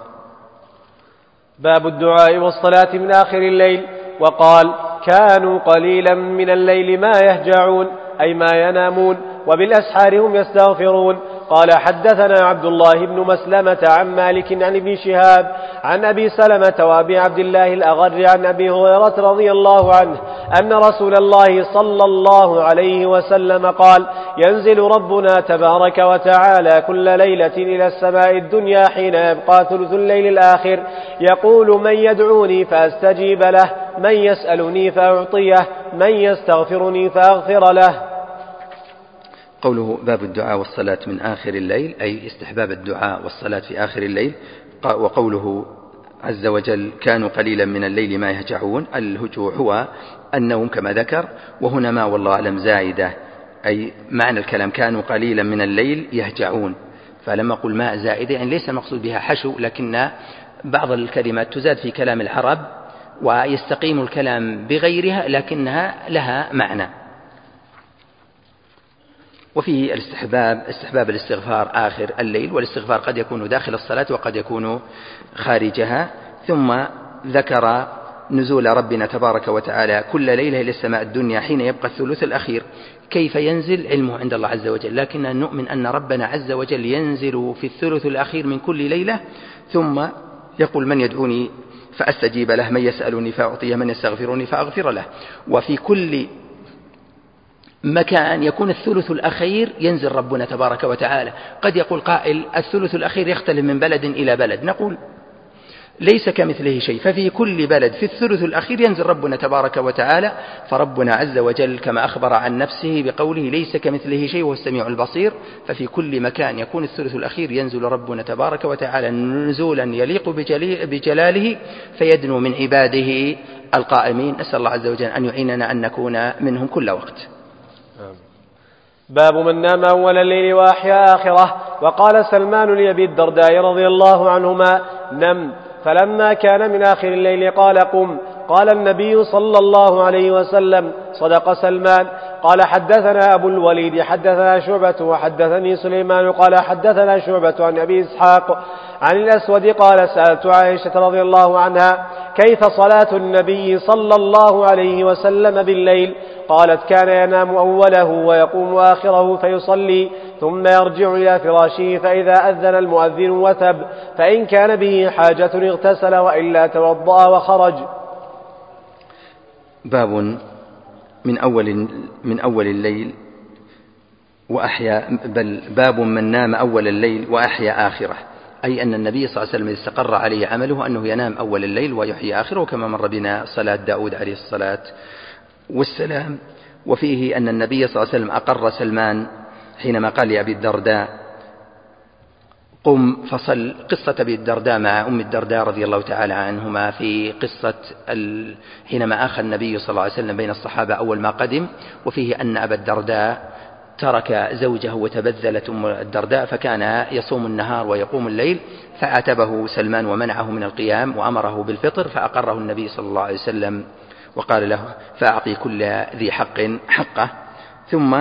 باب الدعاء والصلاة من آخر الليل. وقال كانوا قليلا من الليل ما يهجعون أي ما ينامون وبالأسحار هم يستغفرون. قال حدثنا عبد الله بن مسلمة عن مالك عن ابن شهاب عن أبي سلمة وأبي عبد الله الأغر عن أبي هريرة رضي الله عنه أن رسول الله صلى الله عليه وسلم قال ينزل ربنا تبارك وتعالى كل ليلة إلى السماء الدنيا حين يبقى ثلث الليل الآخر يقول من يدعوني فأستجيب له من يسألني فأعطيه من يستغفرني فأغفر له. قوله باب الدعاء والصلاة من آخر الليل أي استحباب الدعاء والصلاة في آخر الليل. وقوله عز وجل كانوا قليلا من الليل ما يهجعون، الهجوع هو النوم كما ذكر، وهنا ما والله أعلم زائدة، أي معنى الكلام كانوا قليلا من الليل يهجعون، فلما أقول ما زائدة يعني ليس المقصود بها حشو، لكن بعض الكلمات تزاد في كلام العرب ويستقيم الكلام بغيرها لكنها لها معنى. وفيه استحباب الاستغفار آخر الليل، والاستغفار قد يكون داخل الصلاة وقد يكون خارجها. ثم ذكر نزول ربنا تبارك وتعالى كل ليلة إلى السماء الدنيا حين يبقى الثلث الأخير. كيف ينزل علمه عند الله عز وجل، لكننا نؤمن أن ربنا عز وجل ينزل في الثلث الأخير من كل ليلة ثم يقول من يدعوني فأستجيب له من يسألني فأعطيه من يستغفرني فأغفر له. وفي كل مكان يكون الثلث الأخير ينزل ربنا تبارك وتعالى. قد يقول قائل الثلث الأخير يختلف من بلد إلى بلد، نقول ليس كمثله شيء، ففي كل بلد في الثلث الأخير ينزل ربنا تبارك وتعالى. فربنا عز وجل كما أخبر عن نفسه بقوله ليس كمثله شيء وهو السميع البصير، ففي كل مكان يكون الثلث الأخير ينزل ربنا تبارك وتعالى نزولا يليق بجلاله فيدنو من عباده القائمين. نسأل الله عز وجل أن يعيننا أن نكون منهم كل وقت. باب من نام أول الليل وأحيا آخره. وقال سلمان لأبي الدرداء رضي الله عنهما نم، فلما كان من آخر الليل قال قم، قال النبي صلى الله عليه وسلم صدق سلمان. قال حدثنا أبو الوليد حدثنا شعبة وحدثني سليمان قال حدثنا شعبة عن أبي إسحاق عن الأسود قال سألت عائشة رضي الله عنها كيف صلاة النبي صلى الله عليه وسلم بالليل؟ قالت كان ينام أوله ويقوم آخره فيصلي ثم يرجع إلى فراشه فإذا أذن المؤذن وثب، فإن كان به حاجة اغتسل وإلا توضأ وخرج. باب من أول الليل وأحيا، بل باب من نام أول الليل وأحيا آخره، أي أن النبي صلى الله عليه وسلم استقر عليه عمله أنه ينام أول الليل ويحيي آخره، كما مر بنا صلاة داود عليه الصلاة والسلام. وفيه أن النبي صلى الله عليه وسلم أقر سلمان حينما قال لأبي الدرداء قم فصل. قصة أبي الدرداء مع أم الدرداء رضي الله تعالى عنهما في قصة حينما آخى النبي صلى الله عليه وسلم بين الصحابة أول ما قدم، وفيه أن أبا الدرداء ترك زوجه وتبذلت أم الدرداء فكان يصوم النهار ويقوم الليل، فعاتبه سلمان ومنعه من القيام وأمره بالفطر، فأقره النبي صلى الله عليه وسلم وقال له فأعطي كل ذي حق حقه. ثم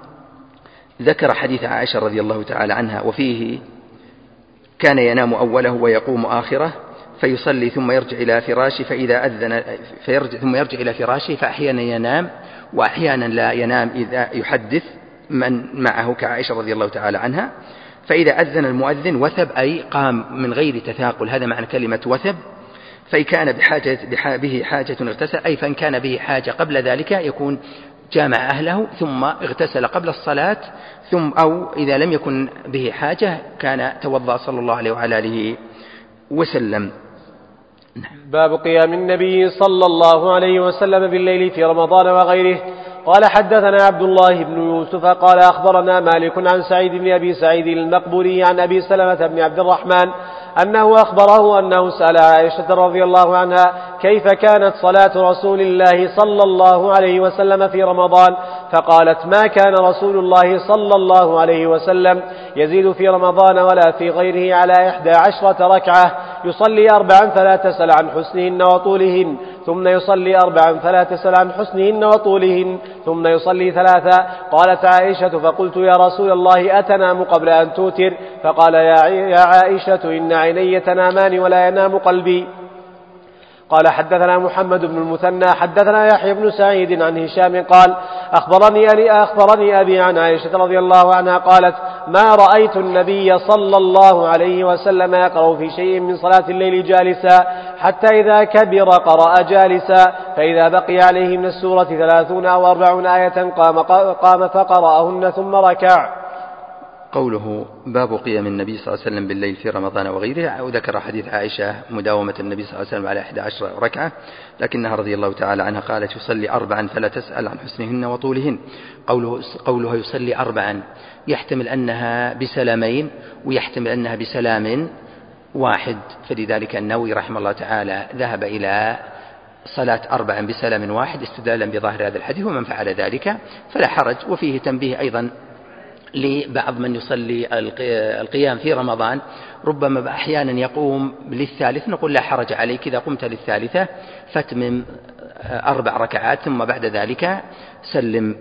ذكر حديث عائشة رضي الله تعالى عنها وفيه كان ينام أوله ويقوم آخره فيصلي ثم يرجع إلى فراشه فإذا أذن ثم يرجع إلى فراشه، فأحيانا ينام وأحيانا لا ينام إذا يحدث من معه كعائشة رضي الله تعالى عنها. فإذا أذن المؤذن وثب أي قام من غير تثاقل، هذا معنى كلمة وثب. فإن كان به حاجة اغتسل، أي فإن كان به حاجة قبل ذلك يكون جامع أهله ثم اغتسل قبل الصلاة، ثم أو إذا لم يكن به حاجة كان توضأ صلى الله عليه وعلى آله وسلم. باب قيام النبي صلى الله عليه وسلم بالليل في رمضان وغيره. قال حدثنا عبد الله بن يوسف قال أخبرنا مالك عن سعيد بن أبي سعيد المقبوري عن أبي سلمة بن عبد الرحمن أنه أخبره أنه سأل عائشة رضي الله عنها كيف كانت صلاة رسول الله صلى الله عليه وسلم في رمضان، فقالت ما كان رسول الله صلى الله عليه وسلم يزيد في رمضان ولا في غيره على 11 ركعة، يصلي 4 فلا تسأل عن حسنهن وطولهن، ثم يصلي 4 فلا تسأل عن حسنهن وطولهن، ثم يصلي 3. قالت عائشة فقلت يا رسول الله أتنام قبل أن توتر؟ فقال يا عائشة إن عيني تنامان ولا ينام قلبي. قال حدثنا محمد بن المثنى حدثنا يحيى بن سعيد عن هشام قال أخبرني أبي عن عائشة رضي الله عنها قالت ما رأيت النبي صلى الله عليه وسلم يقرأ في شيء من صلاة الليل جالسا حتى إذا كبر قرأ جالسا، فإذا بقي عليه من السورة 30 أو 40 آية قام فقرأهن ثم ركع. قوله باب قيام النبي صلى الله عليه وسلم بالليل في رمضان وغيره، وذكر حديث عائشة مداومة النبي صلى الله عليه وسلم على 11 ركعة، لكنها رضي الله تعالى عنها قالت يصلي 4 فلا تسأل عن حسنهن وطولهن. قولها يصلي 4 يحتمل أنها بسلامين ويحتمل أنها بسلام واحد، فلذلك النووي رحمه الله تعالى ذهب إلى صلاة 4 بسلام واحد استدلالا بظاهر هذا الحديث، ومن فعل ذلك فلا حرج. وفيه تنبيه أيضا لبعض من يصلي القيام في رمضان، ربما أحيانا يقوم للثالث، نقول لا حرج عليك إذا قمت للثالثة فاتمم 4 ركعات ثم بعد ذلك سلم.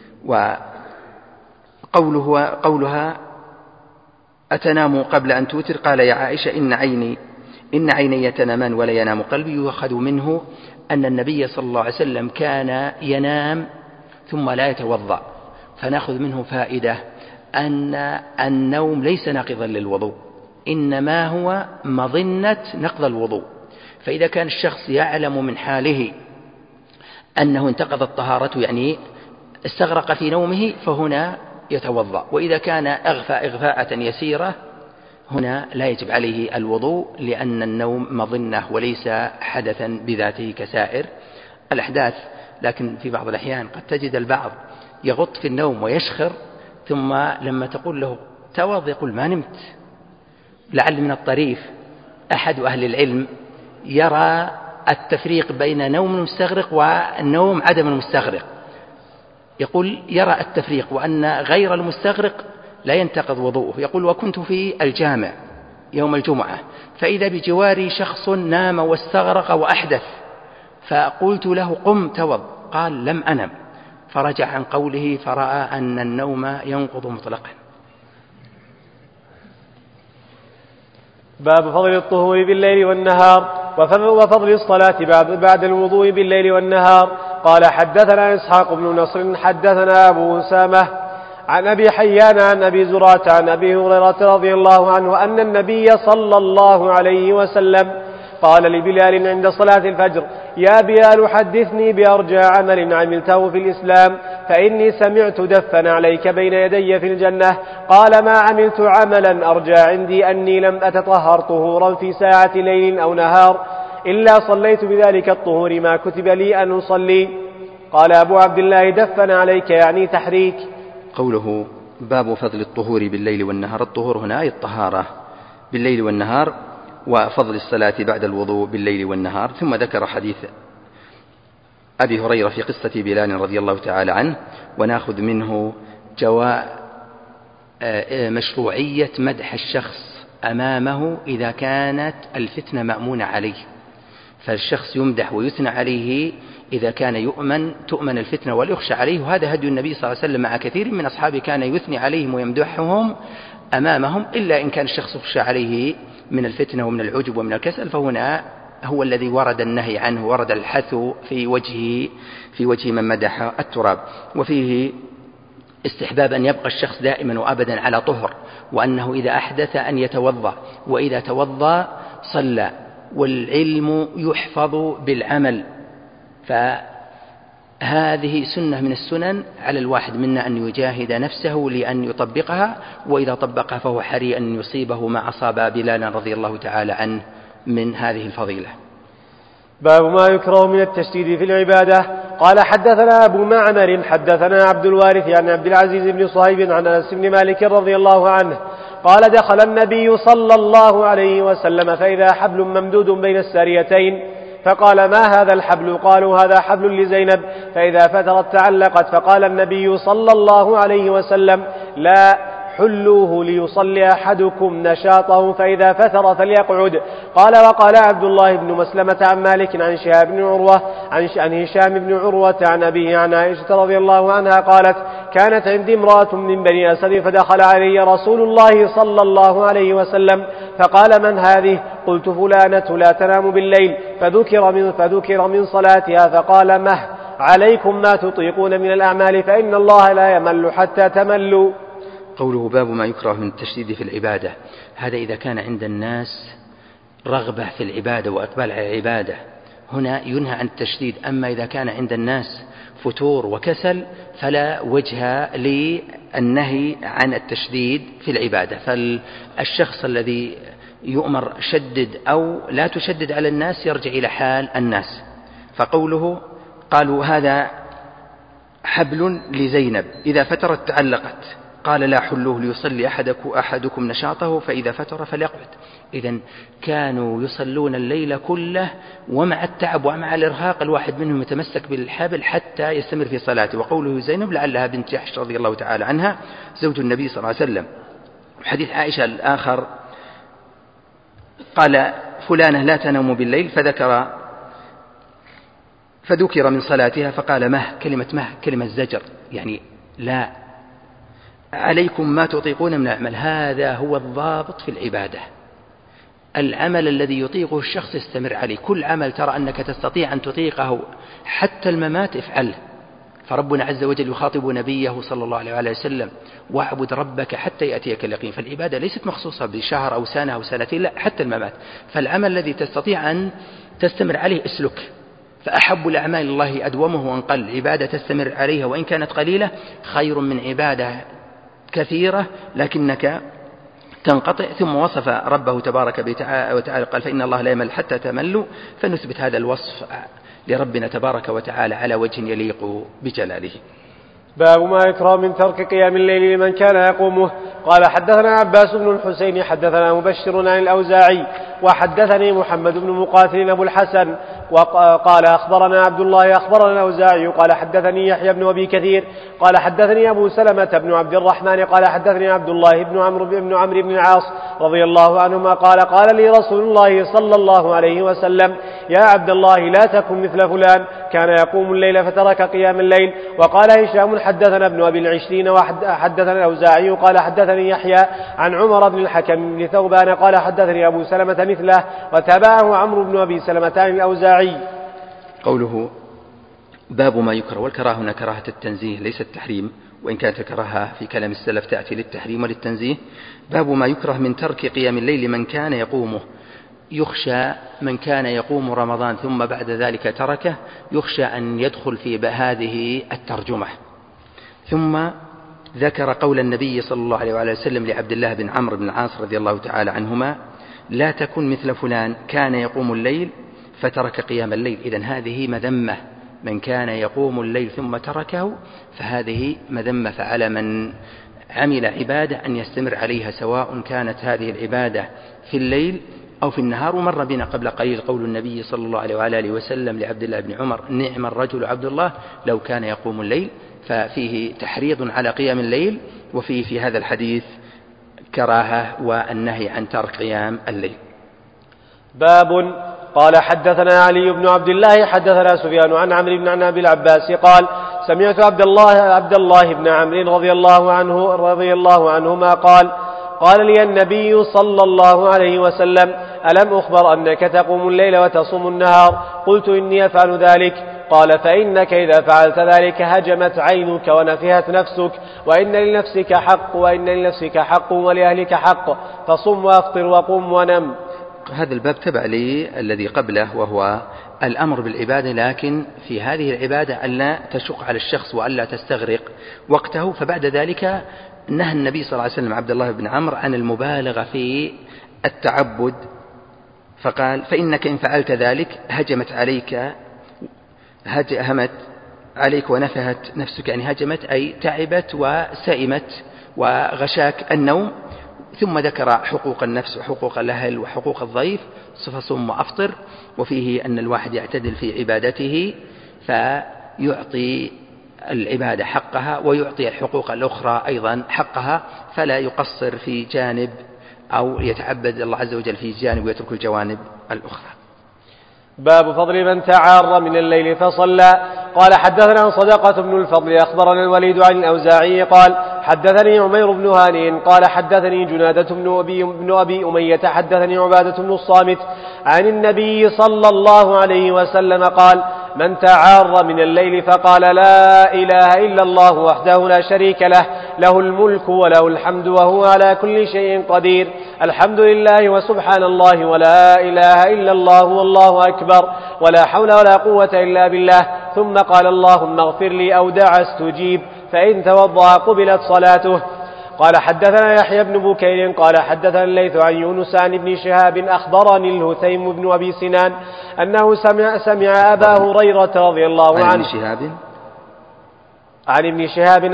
وقولها أتنام قبل أن توتر؟ قال يا عائشة إن عيني تنامان ولا ينام قلبي، يؤخذ منه أن النبي صلى الله عليه وسلم كان ينام ثم لا يتوضأ، فنأخذ منه فائدة أن النوم ليس ناقضا للوضوء، إنما هو مظنة نقض الوضوء. فإذا كان الشخص يعلم من حاله أنه انتقضت طهارته يعني استغرق في نومه فهنا يتوضأ، وإذا كان أغفى إغفاءة يسيرة هنا لا يجب عليه الوضوء، لأن النوم مظنة وليس حدثا بذاته كسائر الأحداث. لكن في بعض الأحيان قد تجد البعض يغط في النوم ويشخر، ثم لما تقول له توضأ يقول ما نمت. لعل من الطريف أحد أهل العلم يرى التفريق بين نوم المستغرق والنوم عدم المستغرق، يقول يرى التفريق وأن غير المستغرق لا ينتقض وضوءه. يقول وكنت في الجامع يوم الجمعة فإذا بجواري شخص نام واستغرق وأحدث، فقلت له قم توضأ، قال لم أنم، فرجع عن قوله فرأى أن النوم ينقض مطلقا. باب فضل الطهور بالليل والنهار وفضل الصلاة بعد الوضوء بالليل والنهار. قال حدثنا إسحاق بن نصر حدثنا أبو أسامة عن أبي حيان عن أبي زرعة عن أبي هريرة رضي الله عنه أن النبي صلى الله عليه وسلم قال لبلال عند صلاة الفجر يا بلال حدثني بأرجى عمل عملته في الإسلام فإني سمعت دفا عليك بين يدي في الجنة. قال ما عملت عملا أرجى عندي أني لم أتطهر طهورا في ساعة ليل أو نهار إلا صليت بذلك الطهور ما كتب لي أن أصلي. قال أبو عبد الله دفا عليك يعني تحريك. قوله باب فضل الطهور بالليل والنهار، الطهور هنا أي الطهارة بالليل والنهار، وفضل الصلاة بعد الوضوء بالليل والنهار. ثم ذكر حديث أبي هريرة في قصة بلال رضي الله تعالى عنه، ونأخذ منه مشروعية مدح الشخص أمامه إذا كانت الفتنة مأمونة عليه، فالشخص يمدح ويثنى عليه إذا كان تؤمن الفتنة واليخشى عليه. وهذا هدي النبي صلى الله عليه وسلم مع كثير من أصحابه، كان يثني عليهم ويمدحهم أمامهم، إلا إن كان الشخص يخشى عليه من الفتنة ومن العجب ومن الكسل، فهنا هو الذي ورد النهي عنه، ورد الحث في وجه من مدح التراب. وفيه استحباب أن يبقى الشخص دائما وأبدا على طهر، وأنه إذا أحدث أن يتوضأ، وإذا توضأ صلى، والعلم يحفظ بالعمل. فهذه سنة من السنن، على الواحد منا أن يجاهد نفسه لأن يطبقها، وإذا طبقها فهو حري أن يصيبه ما أصاب بلالا رضي الله تعالى عنه من هذه الفضيلة. باب ما يكره من التشديد في العبادة. قال حدثنا أبو معمر حدثنا عبد الوارث عن عبد العزيز بن صهيب عن أنس بن مالك رضي الله عنه قال دخل النبي صلى الله عليه وسلم فإذا حبل ممدود بين الساريتين، فقال ما هذا الحبل؟ قالوا هذا حبل لزينب، فإذا فترت تعلقت، فقال النبي صلى الله عليه وسلم لا حلوه ليصلي أحدكم نشاطه، فإذا فتر فليقعد. قال وقال عبد الله بن مسلمة عن مالك عن هشام بن عروة عن أبيه عن عائشة رضي الله عنها قالت كانت عندي امرأة من بني أسد فدخل علي رسول الله صلى الله عليه وسلم فقال من هذه؟ قلت فلانة لا تنام بالليل، فذكر من صلاتها، فقال مه عليكم ما تطيقون من الأعمال فإن الله لا يمل حتى تملوا. قوله باب ما يكره من التشديد في العبادة، هذا إذا كان عند الناس رغبة في العبادة وإقبال على العبادة، هنا ينهى عن التشديد. أما إذا كان عند الناس فتور وكسل فلا وجه للنهي عن التشديد في العبادة. فالشخص الذي يؤمر شدد أو لا تشدد على الناس يرجع إلى حال الناس. فقوله قالوا هذا حبل لزينب إذا فترت تعلقت، قال لا حلوه ليصلي أحدكم نشاطه، فإذا فتر فليقعد. إذن كانوا يصلون الليل كله، ومع التعب ومع الإرهاق الواحد منهم يتمسك بالحبل حتى يستمر في صلاته. وقوله زينب لعلها بنت جحش رضي الله تعالى عنها زوج النبي صلى الله عليه وسلم. حديث عائشة الآخر قال فلانة لا تنام بالليل، فذكر من صلاتها فقال مه، كلمة زجر، يعني لا عليكم ما تطيقون من العمل. هذا هو الضابط في العبادة، العمل الذي يطيقه الشخص يستمر عليه. كل عمل ترى أنك تستطيع أن تطيقه حتى الممات افعله. فربنا عز وجل يخاطب نبيه صلى الله عليه وسلم واعبد ربك حتى يأتيك اليقين. فالعبادة ليست مخصوصة بشهر أو سنة أو سنتين، لا، حتى الممات. فالعمل الذي تستطيع أن تستمر عليه اسلك. فأحب الأعمال الله أدومه وانقل. عبادة تستمر عليها وإن كانت قليلة خير من عبادة كثيرة لكنك تنقطع. ثم وصف ربه تبارك وتعالى قال فإن الله لا يمل حتى تملوا، فنثبت هذا الوصف لربنا تبارك وتعالى على وجه يليق بجلاله. باب ما يكره من ترك قيام الليل لمن كان يقومه. قال حدثنا عباس بن الحسين حدثنا مبشر عن الأوزاعي وحدثني محمد بن مقاتل أبو الحسن وقال أخبرنا عبد الله أخبرنا الأوزاعي قال حدثني يحيى بن أبي كثير قال حدثني أبو سلمة بن عبد الرحمن قال حدثني عبد الله بن عمرو بن العاص رضي الله عنهما قال لي رسول الله صلى الله عليه وسلم يا عبد الله لا تكن مثل فلان كان يقوم الليل فترك قيام الليل. وقال هشام حدثنا ابن أبي العشرين وحدثنا الأوزاعي قال حدثني يحيى عن عمر بن الحكم بن ثوبان قال حدثني أبو سلمة مثله وتابعه عمرو بن أبي سلمة عن الأوزاعي. قوله باب ما يكره، والكراهة هنا كراهة التنزيه ليس التحريم، وإن كانت الكراهة في كلام السلف تأتي للتحريم وللتنزيه. باب ما يكره من ترك قيام الليل من كان يقومه. يخشى من كان يقوم رمضان ثم بعد ذلك تركه، يخشى أن يدخل في هذه الترجمة. ثم ذكر قول النبي صلى الله عليه وسلم لعبد الله بن عمرو بن العاص رضي الله تعالى عنهما لا تكن مثل فلان كان يقوم الليل فترك قيام الليل. إذن هذه مذمة، من كان يقوم الليل ثم تركه فهذه مذمة. فعلى من عمل عبادة أن يستمر عليها، سواء كانت هذه العبادة في الليل أو في النهار. ومر بنا قبل قليل قول النبي صلى الله عليه وعلى آله وسلم لعبد الله بن عمر: نعم الرجل عبد الله لو كان يقوم الليل. ففيه تحريض على قيام الليل، وفيه في هذا الحديث كراهة والنهي عن ترك قيام الليل. باب. قال حدثنا علي بن عبد الله حدثنا سفيان عن عمرو بن أبي العباس قال: سمعت عبد الله بن عمرو رضي الله عنهما قال لي النبي صلى الله عليه وسلم: ألم أخبر أنك تقوم الليل وتصوم النهار؟ قلت: إني أفعل ذلك. قال: فإنك إذا فعلت ذلك هجمت عينك ونفهت نفسك، وإن لنفسك حق ولأهلك حق، فصم وأفطر وقم ونم. هذا الباب تبع لي الذي قبله، وهو الأمر بالعبادة، لكن في هذه العبادة ألا تشق على الشخص وألا تستغرق وقته. فبعد ذلك نهى النبي صلى الله عليه وسلم عبد الله بن عمرو عن المبالغة في التعبد، فقال: فإنك إن فعلت ذلك هجمت عليك ونفهت نفسك، يعني هجمت أي تعبت وسئمت وغشاك النوم. ثم ذكر حقوق النفس وحقوق الأهل وحقوق الضيف: فصم وأفطر. وفيه أن الواحد يعتدل في عبادته فيعطي العبادة حقها ويعطي الحقوق الأخرى أيضا حقها، فلا يقصر في جانب أو يتعبد الله عز وجل في جانب ويترك الجوانب الأخرى. باب فضل من تعار من الليل فصلى. قال حدثنا صدقة بن الفضل أخبرنا الوليد عن الأوزاعي قال: حدثني عمير بن هانئ قال: حدثني جنادة بن أبي أمية حدثني عبادة بن الصامت عن النبي صلى الله عليه وسلم قال: من تعار من الليل فقال: لا إله إلا الله وحده لا شريك له، له الملك وله الحمد وهو على كل شيء قدير، الحمد لله وسبحان الله ولا إله إلا الله والله أكبر، ولا حول ولا قوة إلا بالله، ثم قال: اللهم اغفر لي أو دع استجيب، فإن توضأ قبلت صلاته. قال حدثنا يحيى بن بكير قال حدثنا الليث عن يونس عن ابن شهاب أخبرني الهثيم بن أبي سنان أنه سمع أبا هريرة رضي الله عنه عن ابن شهاب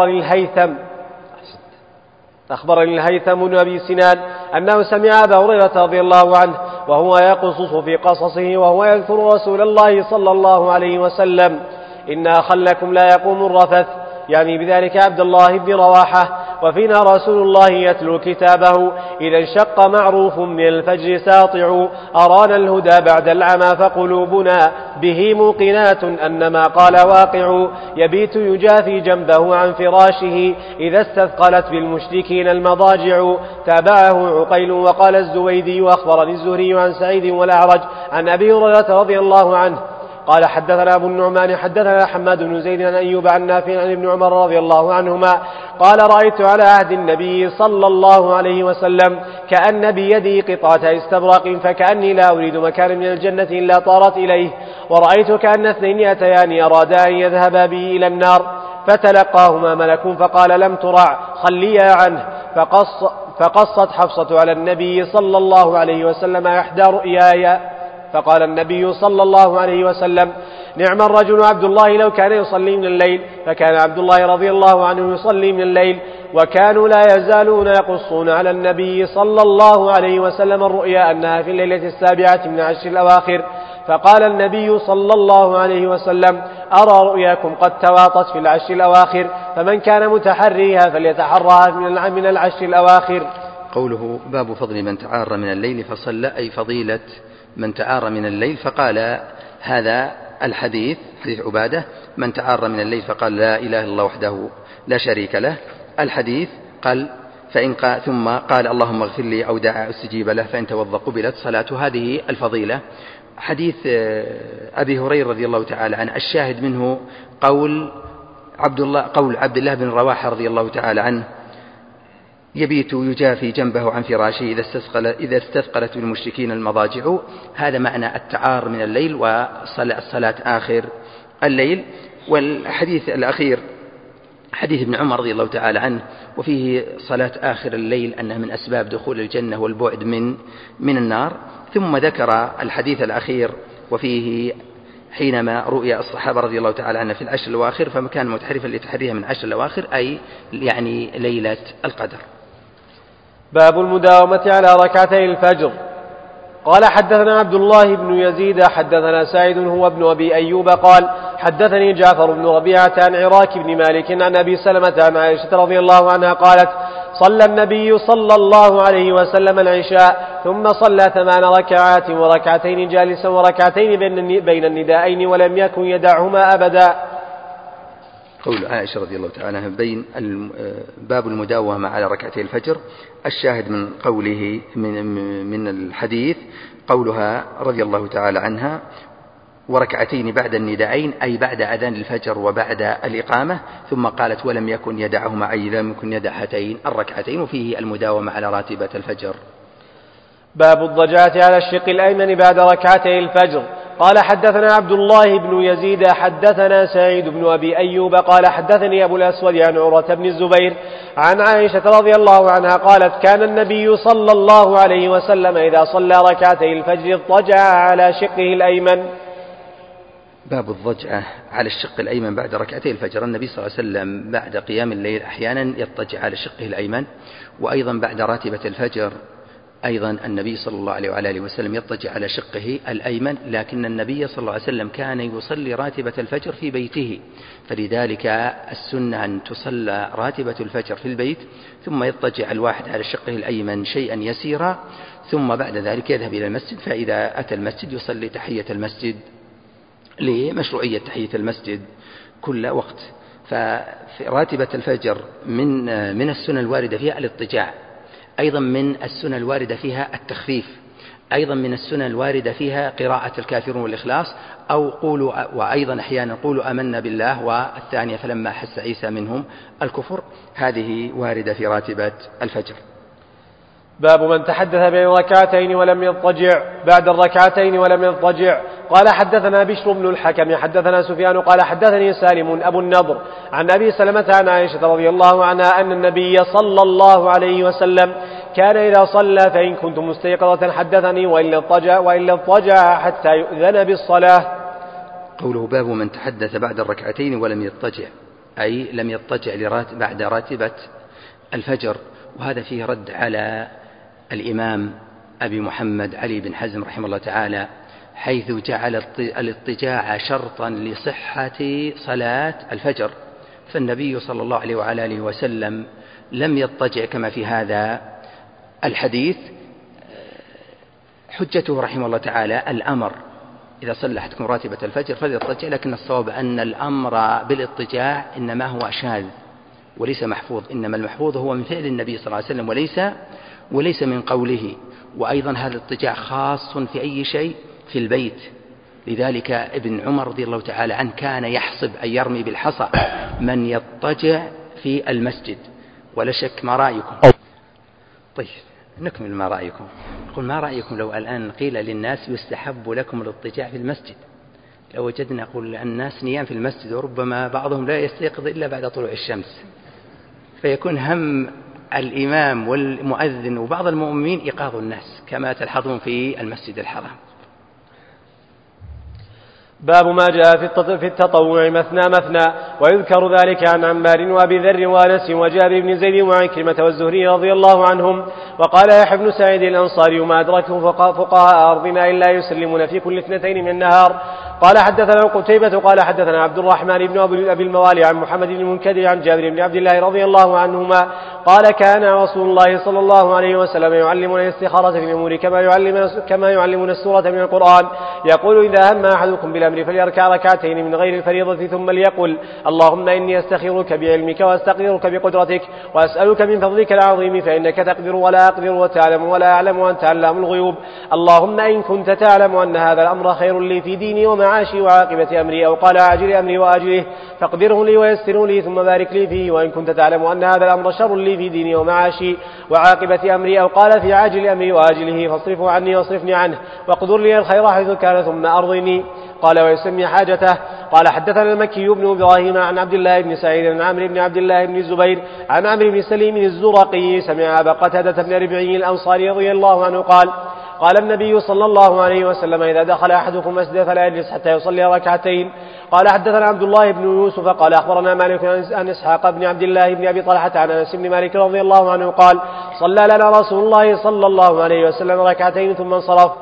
أخبرني الهيثم بن أبي سنان أنه سمع أبا هريرة رضي الله عنه وهو يقصص في قصصه وهو يذكر رسول الله صلى الله عليه وسلم: إن أخلكم لا يقوم الرفث، يعني بذلك عبد الله بن رواحة، وفينا رسول الله يتلو كتابه: إذا انشق معروف من الفجر ساطع، أرانا الهدى بعد العمى، فقلوبنا به موقنات أن ما قال واقع، يبيت يجافي جنبه عن فراشه إذا استثقلت بالمشركين المضاجع. تابعه عقيل. وقال الزويدي: وأخبرني الزهري عن سعيد والأعرج عن أبي هريرة رضي الله عنه قال: حدثنا أبو النعمان حدثنا حماد بن زيد عن أيوب عن نافع عن ابن عمر رضي الله عنهما قال: رأيت على عهد النبي صلى الله عليه وسلم كأن بيدي قطعة استبرق، فكأني لا أريد مكان من الجنة إلا طارت إليه، ورأيت كأن اثنين أتيان أرادا أن يذهبا بي إلى النار، فتلقاهما ملك فقال: لم ترع، خليا عنه. فقصت حفصة على النبي صلى الله عليه وسلم إحدى رؤياي، فقال النبي صلى الله عليه وسلم: نعم الرجل عبد الله لو كان يصلي من الليل. فكان عبد الله رضي الله عنه يصلي من الليل، وكانوا لا يزالون يقصون على النبي صلى الله عليه وسلم الرؤيا أنها في الليلة 7 من 10 الأواخر. فقال النبي صلى الله عليه وسلم: أرى رؤياكم قد تواطت في 10 الأواخر، فمن كان متحريها فليتحرها من 10 الأواخر. قوله: باب فضل من تعار من الليل فصلى، أي فضيلة من تعار من الليل. فقال هذا الحديث حديث عبادة: من تعار من الليل فقال: لا إله إلا الله وحده لا شريك له. الحديث قال: ثم قال: اللهم اغفر لي أو دعا استجيب له، فإن توضأ قبلت صلاته. هذه الفضيلة. حديث أبي هريرة رضي الله تعالى عنه الشاهد منه قول عبد الله بن رواحة رضي الله تعالى عنه: يبيت يجافي جنبه عن فراشه إذا استثقلت بالمشركين المضاجع. هذا معنى التعار من الليل والصلاة آخر الليل. والحديث الأخير حديث ابن عمر رضي الله تعالى عنه، وفيه صلاة آخر الليل أنها من أسباب دخول الجنة والبعد من النار. ثم ذكر الحديث الأخير وفيه حينما رؤيا الصحابة رضي الله تعالى عنه في 10 الأواخر، فكان متحرفا لتحريها من 10 الأواخر، أي يعني ليلة القدر. باب المداومة على ركعتي الفجر. قال حدثنا عبد الله بن يزيد حدثنا سعيد هو ابن أبي أيوب قال حدثني جعفر بن ربيعة عن عراك بن مالك عن أبي سلمة عن عائشة رضي الله عنها قالت صلى النبي صلى الله عليه وسلم العشاء ثم صلى 8 ركعات وركعتين جالسا وركعتين بين الندائين ولم يكن يدعهما أبدا. قول عائشة رضي الله تعالى عنها بين باب المداومة على ركعتي الفجر. الشاهد من قوله من الحديث قولها رضي الله تعالى عنها وركعتين بعد الندائين أي بعد أذان الفجر وبعد الإقامة، ثم قالت ولم يكن يدعهما أي لم يكن يدع هاتين الركعتين، وفيه المداومة على راتبة الفجر. باب الضجعة على الشق الأيمن بعد ركعتي الفجر. قال حدثنا عبد الله بن يزيد حدثنا سعيد بن أبي أيوب قال حدثني أبو الأسود عن عروة بن الزبير عن عائشة رضي الله عنها قالت كان النبي صلى الله عليه وسلم إذا صلى ركعتي الفجر اضطجع على شقه الأيمن. باب الضجعة على الشق الأيمن بعد ركعتي الفجر. النبي صلى الله عليه وسلم بعد قيام الليل أحيانا يضطجع على شقه الأيمن، وأيضا بعد راتبة الفجر أيضا النبي صلى الله عليه وآله وسلم يضطجع على شقه الأيمن، لكن النبي صلى الله عليه وسلم كان يصلي راتبة الفجر في بيته، فلذلك السنة أن تصلى راتبة الفجر في البيت ثم يضطجع الواحد على شقه الأيمن شيئا يسيرا، ثم بعد ذلك يذهب إلى المسجد، فإذا أتى المسجد يصلي تحية المسجد لمشروعية تحية المسجد كل وقت. فراتبة الفجر من السنة الواردة فيها الاضطجاع، أيضا من السنة الواردة فيها التخفيف، أيضا من السنة الواردة فيها قراءة الكافرون والإخلاص، أو قولوا، وأيضا أحيانا قولوا آمنا بالله، والثانية فلما أحس عيسى منهم الكفر، هذه واردة في راتبة الفجر. باب من تحدث بين ركعتين ولم يضطجع بعد الركعتين ولم يضطجع. قال حدثنا بشر بن الحكم حدثنا سفيان قال حدثني سالم أبو النضر عن أبي سلمة عن عائشة رضي الله عنها أن النبي صلى الله عليه وسلم كان إذا صلى فإن كنت مستيقظة حدثني وإلا اضطجع حتى يؤذن بالصلاة. قوله باب من تحدث بعد الركعتين ولم يضطجع، أي لم يضطجع بعد راتبة الفجر، وهذا فيه رد على الإمام أبي محمد علي بن حزم رحمه الله تعالى، حيث جعل الاضطجاع شرطا لصحة صلاة الفجر، فالنبي صلى الله عليه وعلى آله وسلم لم يضطجع كما في هذا الحديث. حجته رحمه الله تعالى الأمر إذا صلى أحدكم راتبة الفجر فليضطجع، لكن الصواب أن الأمر بالاضطجاع إنما هو شاذ وليس محفوظ، إنما المحفوظ هو من فعل النبي صلى الله عليه وسلم وليس من قوله. وأيضا هذا الاضطجاع خاص في أي شيء في البيت، لذلك ابن عمر رضي الله تعالى عنه كان يحصب أن يرمي بالحصى من يضطجع في المسجد. ولا شك ما رأيكم؟ طيب نكمل ما رأيكم. قل ما رأيكم لو الآن قيل للناس يستحب لكم الاضطجاع في المسجد؟ لو وجدنا نقول الناس نيام في المسجد وربما بعضهم لا يستيقظ إلا بعد طلوع الشمس، فيكون هم الإمام والمؤذن وبعض المؤمنين إيقاظ الناس كما تلحظون في المسجد الحرام. باب ما جاء في التطوع مثنى مثنى. ويذكر ذلك عن عمار وأبي ذر وأنس وجابر بن زيد وعكرمة والزهري رضي الله عنهم. وقال يحيى بن سعيد الأنصاري ما أدركه فقهاء أرضنا إلا يسلمون في كل 2 من النهار. قال حدثنا قتيبة قال حدثنا عبد الرحمن بن أبي الموالي عن محمد بن المنكدر عن جابر بن عبد الله رضي الله عنهما قال كان رسول الله صلى الله عليه وسلم يعلمنا الاستخارة في الأمور كما يعلمنا السورة من القرآن، يقول إذا هم أحدكم بالأمر فليركع ركعتين من غير الفريضة ثم ليقل اللهم إني أستخيرك بعلمك وأستقدرك بقدرتك وأسألك من فضلك العظيم فإنك تقدر ولا أقدر وتعلم ولا أعلم وأنت علام الغيوب. اللهم إن كنت تعلم أن هذا الأمر خير لي في ديني ومعاشي وعاقبة أمري، أو قال عاجل أمري وآجله، فاقدره لي ويسره لي ثم بارك لي فيه. وإن كنت تعلم أن هذا الأمر شر لي في ديني ومعاشي وعاقبة أمري، أو قال في عاجل أمري وآجله، فاصرفه عني واصرفني عنه واقدر لي الخير حيث كان ثم أرضني. قال ويسمي حاجته. قال حدثنا المكي بن إبراهيم عن عبد الله بن سعيد عن عمرو بن عبد الله بن الزبير عن عمرو بن سليم الزرقي سمع أبا قتادة بن ربعي الأنصاري رضي الله عنه قال النبي صلى الله عليه وسلم إذا دخل أحدكم مسجد فلا يجلس حتى يصلي ركعتين. قال حدثنا عبد الله بن يوسف قال أخبرنا مالك عن إسحاق بن عبد الله بن أبي طلحة عن أنس بن مالك رضي الله عنه قال صلى لنا رسول الله صلى الله عليه وسلم ركعتين ثم انصرف.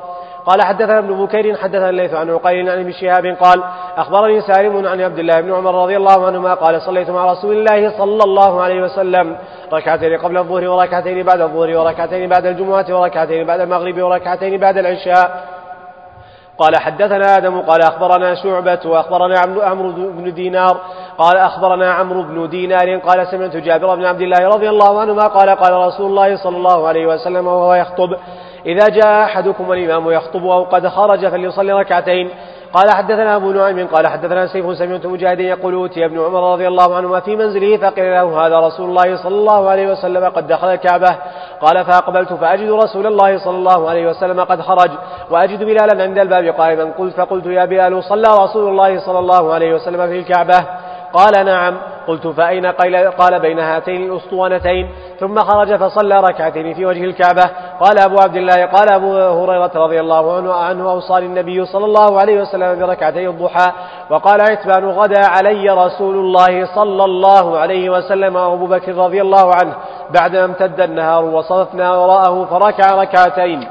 قال حدثنا ابن بكير حدثنا الليث عن عقيل عن ابن شهاب قال أخبرني سالم عن عبد الله بن عمر رضي الله عنهما قال صليت مع رسول الله صلى الله عليه وسلم ركعتين قبل الظهر وركعتين بعد الظهر وركعتين بعد الجمعة وركعتين بعد المغرب وركعتين بعد العشاء. قال حدثنا آدم قال أخبرنا شعبة وأخبرنا عمرو بن دينار قال أخبرنا عمرو بن دينار قال سمعت جابر بن عبد الله رضي الله عنهما قال قال رسول الله صلى الله عليه وسلم وهو يخطب إذا جاء أحدكم الإمام يخطب أو قد خرج فليصلي ركعتين. قال حدثنا أبو نعيم قال حدثنا سيف سمعت مجاهد يقول أوتي ابن عمر رضي الله عنهما في منزله فقيل له هذا رسول الله صلى الله عليه وسلم قد دخل الكعبة. قال فأقبلت فأجد رسول الله صلى الله عليه وسلم قد خرج وأجد بلالا عند الباب قائما فقلت يا بلال صلى رسول الله صلى الله عليه وسلم في الكعبة؟ قال نعم. قلت فأين؟ قال بين هاتين الأسطوانتين. ثم خرج فصلى ركعتين في وجه الكعبة. قال أبو عبد الله قال أبو هريرة رضي الله عنه أوصاني النبي صلى الله عليه وسلم بركعتي الضحى. وقال عتبان غدا علي رسول الله صلى الله عليه وسلم وأبو بكر رضي الله عنه بعد ما امتد النهار وصففنا وراءه فركع ركعتين.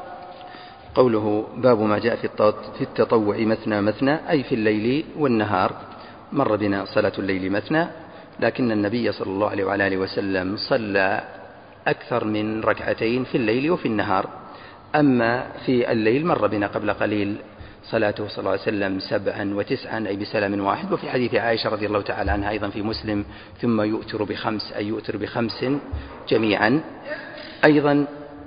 قوله باب ما جاء في التطوع مثنى مثنى أي في الليل والنهار. مر بنا صلاة الليل مثنى، لكن النبي صلى الله عليه وعلى آله وسلم صلى أكثر من ركعتين في الليل وفي النهار. أما في الليل مر بنا قبل قليل صلاته صلى الله عليه وسلم 7 و9 أي بسلام واحد. وفي حديث عائشة رضي الله تعالى عنها أيضا في مسلم ثم يؤتر ب5 أي يؤتر ب5 جميعا. أيضا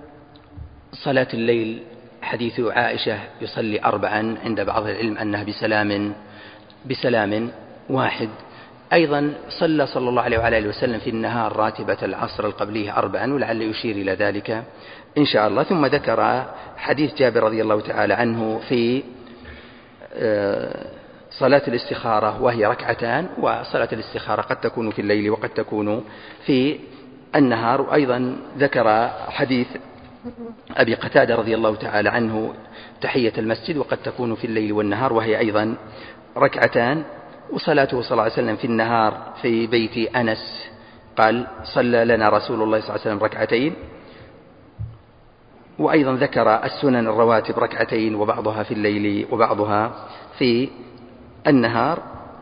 صلاة الليل حديث عائشة يصلي 4 عند بعض العلم أنها بسلام واحد. أيضا صلى الله عليه وعلى آله وسلم في النهار راتبة العصر القبلية 4 ولعل يشير إلى ذلك إن شاء الله. ثم ذكر حديث جابر رضي الله تعالى عنه في صلاة الاستخارة وهي 2 وصلاة الاستخارة قد تكون في الليل وقد تكون في النهار. وأيضا ذكر حديث أبي قتادة رضي الله تعالى عنه تحية المسجد وقد تكون في الليل والنهار وهي أيضا 2. وصلاته صلى الله عليه وسلم في النهار في بيت أنس قال صلى لنا رسول الله صلى الله عليه وسلم 2. وأيضا ذكر السنن الرواتب 2 وبعضها في الليل وبعضها في النهار.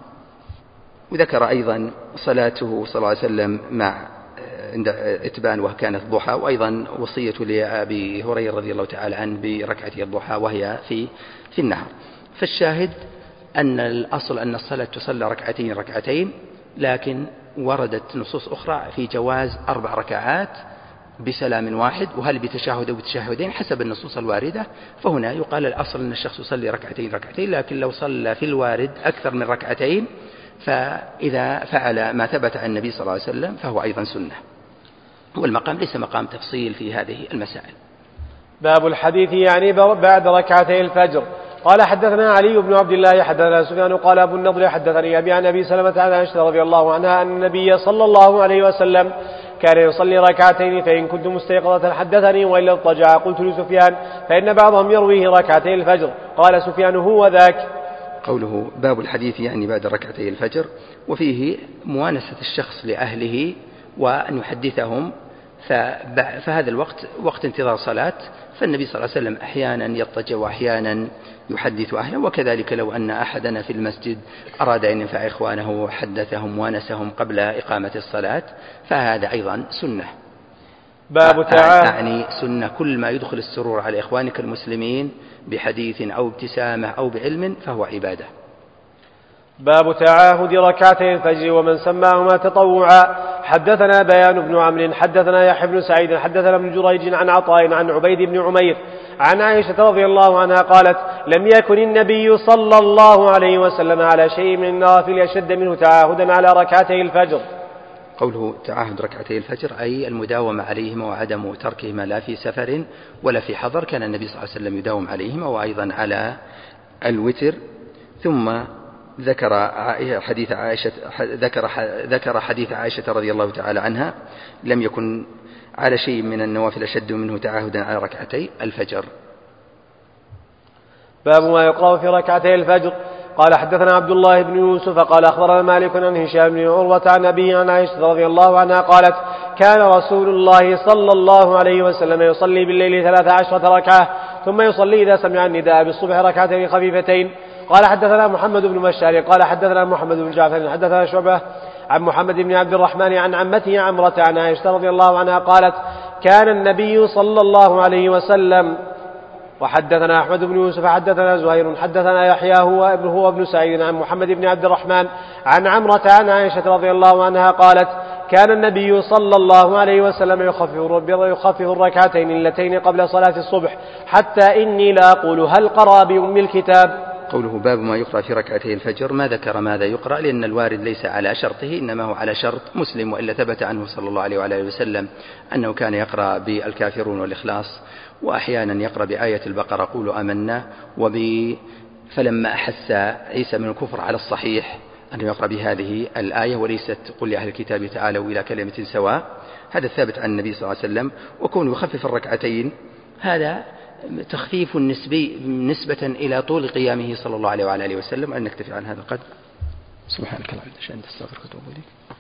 وذكر أيضا صلاته صلى الله عليه وسلم مع عند إتبان وكانت ضحى. وأيضا وصية لأبي هريرة رضي الله تعالى عنه بركعة الضحى وهي في النهار. فالشاهد أن الأصل أن الصلاة تصلى 2 لكن وردت نصوص أخرى في جواز 4 ركعات بسلام واحد، وهل بتشهد أو بتشهدين حسب النصوص الواردة. فهنا يقال الأصل أن الشخص يصلي 2 لكن لو صلى في الوارد أكثر من 2 فإذا فعل ما ثبت عن النبي صلى الله عليه وسلم فهو أيضا سنة. والمقام ليس مقام تفصيل في هذه المسائل. باب الحديث يعني بعد ركعتي الفجر. قال حدثنا علي بن عبد الله حدثنا سفيان قال أبو النضر حدثني أبي عن أبي سلمة عن عائشة رضي الله عنها أن النبي صلى الله عليه وسلم كان يصلي 2 فإن كنت مستيقظة حدثني وإلا اضطجع. قلت لسفيان فإن بعضهم يرويه 2 الفجر. قال سفيان هو ذاك. قوله باب الحديث يعني بعد 2 الفجر وفيه موانسة الشخص لأهله وأن يحدثهم. فهذا الوقت وقت انتظار صلاة، فالنبي صلى الله عليه وسلم أحيانا يضطجع وأحيانا يحدث أهله. وكذلك لو أن أحدنا في المسجد أراد أن ينفع إخوانه وحدثهم وانسهم قبل إقامة الصلاة فهذا أيضا سنة. باب يعني سنة كل ما يدخل السرور على إخوانك المسلمين بحديث أو ابتسامة أو بعلم فهو عبادة. باب تعاهد 2 الفجر ومن سماهما تطوعا. حدثنا بيان بن عمرو حدثنا يحيى بن سعيد حدثنا ابن جريج عن عطاء عن عبيد بن عمير عن عائشة رضي الله عنها قالت لم يكن النبي صلى الله عليه وسلم على شيء من النوافل أشد منه تعاهدا على 2 الفجر. قوله تعاهد 2 الفجر أي المداومة عليهما وعدم تركهما لا في سفر ولا في حضر. كان النبي صلى الله عليه وسلم يداوم عليهما وأيضا على الوتر. ثم ذكر حديث عائشة رضي الله تعالى عنها لم يكن على شيء من النوافل أشد منه تعاهدا على 2 الفجر. باب ما يقرأ في 2 الفجر. قال حدثنا عبد الله بن يوسف قال أخبرنا مالك عن هشام بن عروة عن أبيه عن عائشة رضي الله عنها قالت كان رسول الله صلى الله عليه وسلم يصلي بالليل 13 ركعة ثم يصلي إذا سمع النداء بالصبح ركعتين خفيفتين. قال حدثنا محمد بن بشار قال حدثنا محمد بن جعفر حدثنا شعبة عن محمد بن عبد الرحمن عن عمته عمرة عن عائشة رضي الله عنها قالت كان النبي صلى الله عليه وسلم. وحدثنا أحمد بن يوسف حدثنا زهير حدثنا يحيى هو ابن سعيد عن محمد بن عبد الرحمن عن عمرة عن عائشة رضي الله عنها قالت كان النبي صلى الله عليه وسلم يخفف الركعتين اللتين قبل صلاة الصبح حتى إني لا أقول هل قرأ بأم الكتاب. قوله باب ما يقرأ في ركعتي الفجر ما ذكر ماذا يقرأ لأن الوارد ليس على شرطه إنما هو على شرط مسلم، وإلا ثبت عنه صلى الله عليه وآله وسلم أنه كان يقرأ بالكافرون والإخلاص، وأحيانا يقرأ بآية البقرة قولوا آمنا، فلما أحس عيسى من الكفر على الصحيح أنه يقرأ بهذه الآية وليست قل لأهل الكتاب تعالوا إلى كلمة سواء. هذا ثابت عن النبي صلى الله عليه وسلم. وكونه يخفف الركعتين هذا تخفيف نسبي نسبة إلى طول قيامه صلى الله عليه وآله وسلم. أن نكتفي عن هذا القدر. سبحانك اللهم وبحمدك أشهد أن لا إله إلا أنت أستغفرك وأتوب إليك.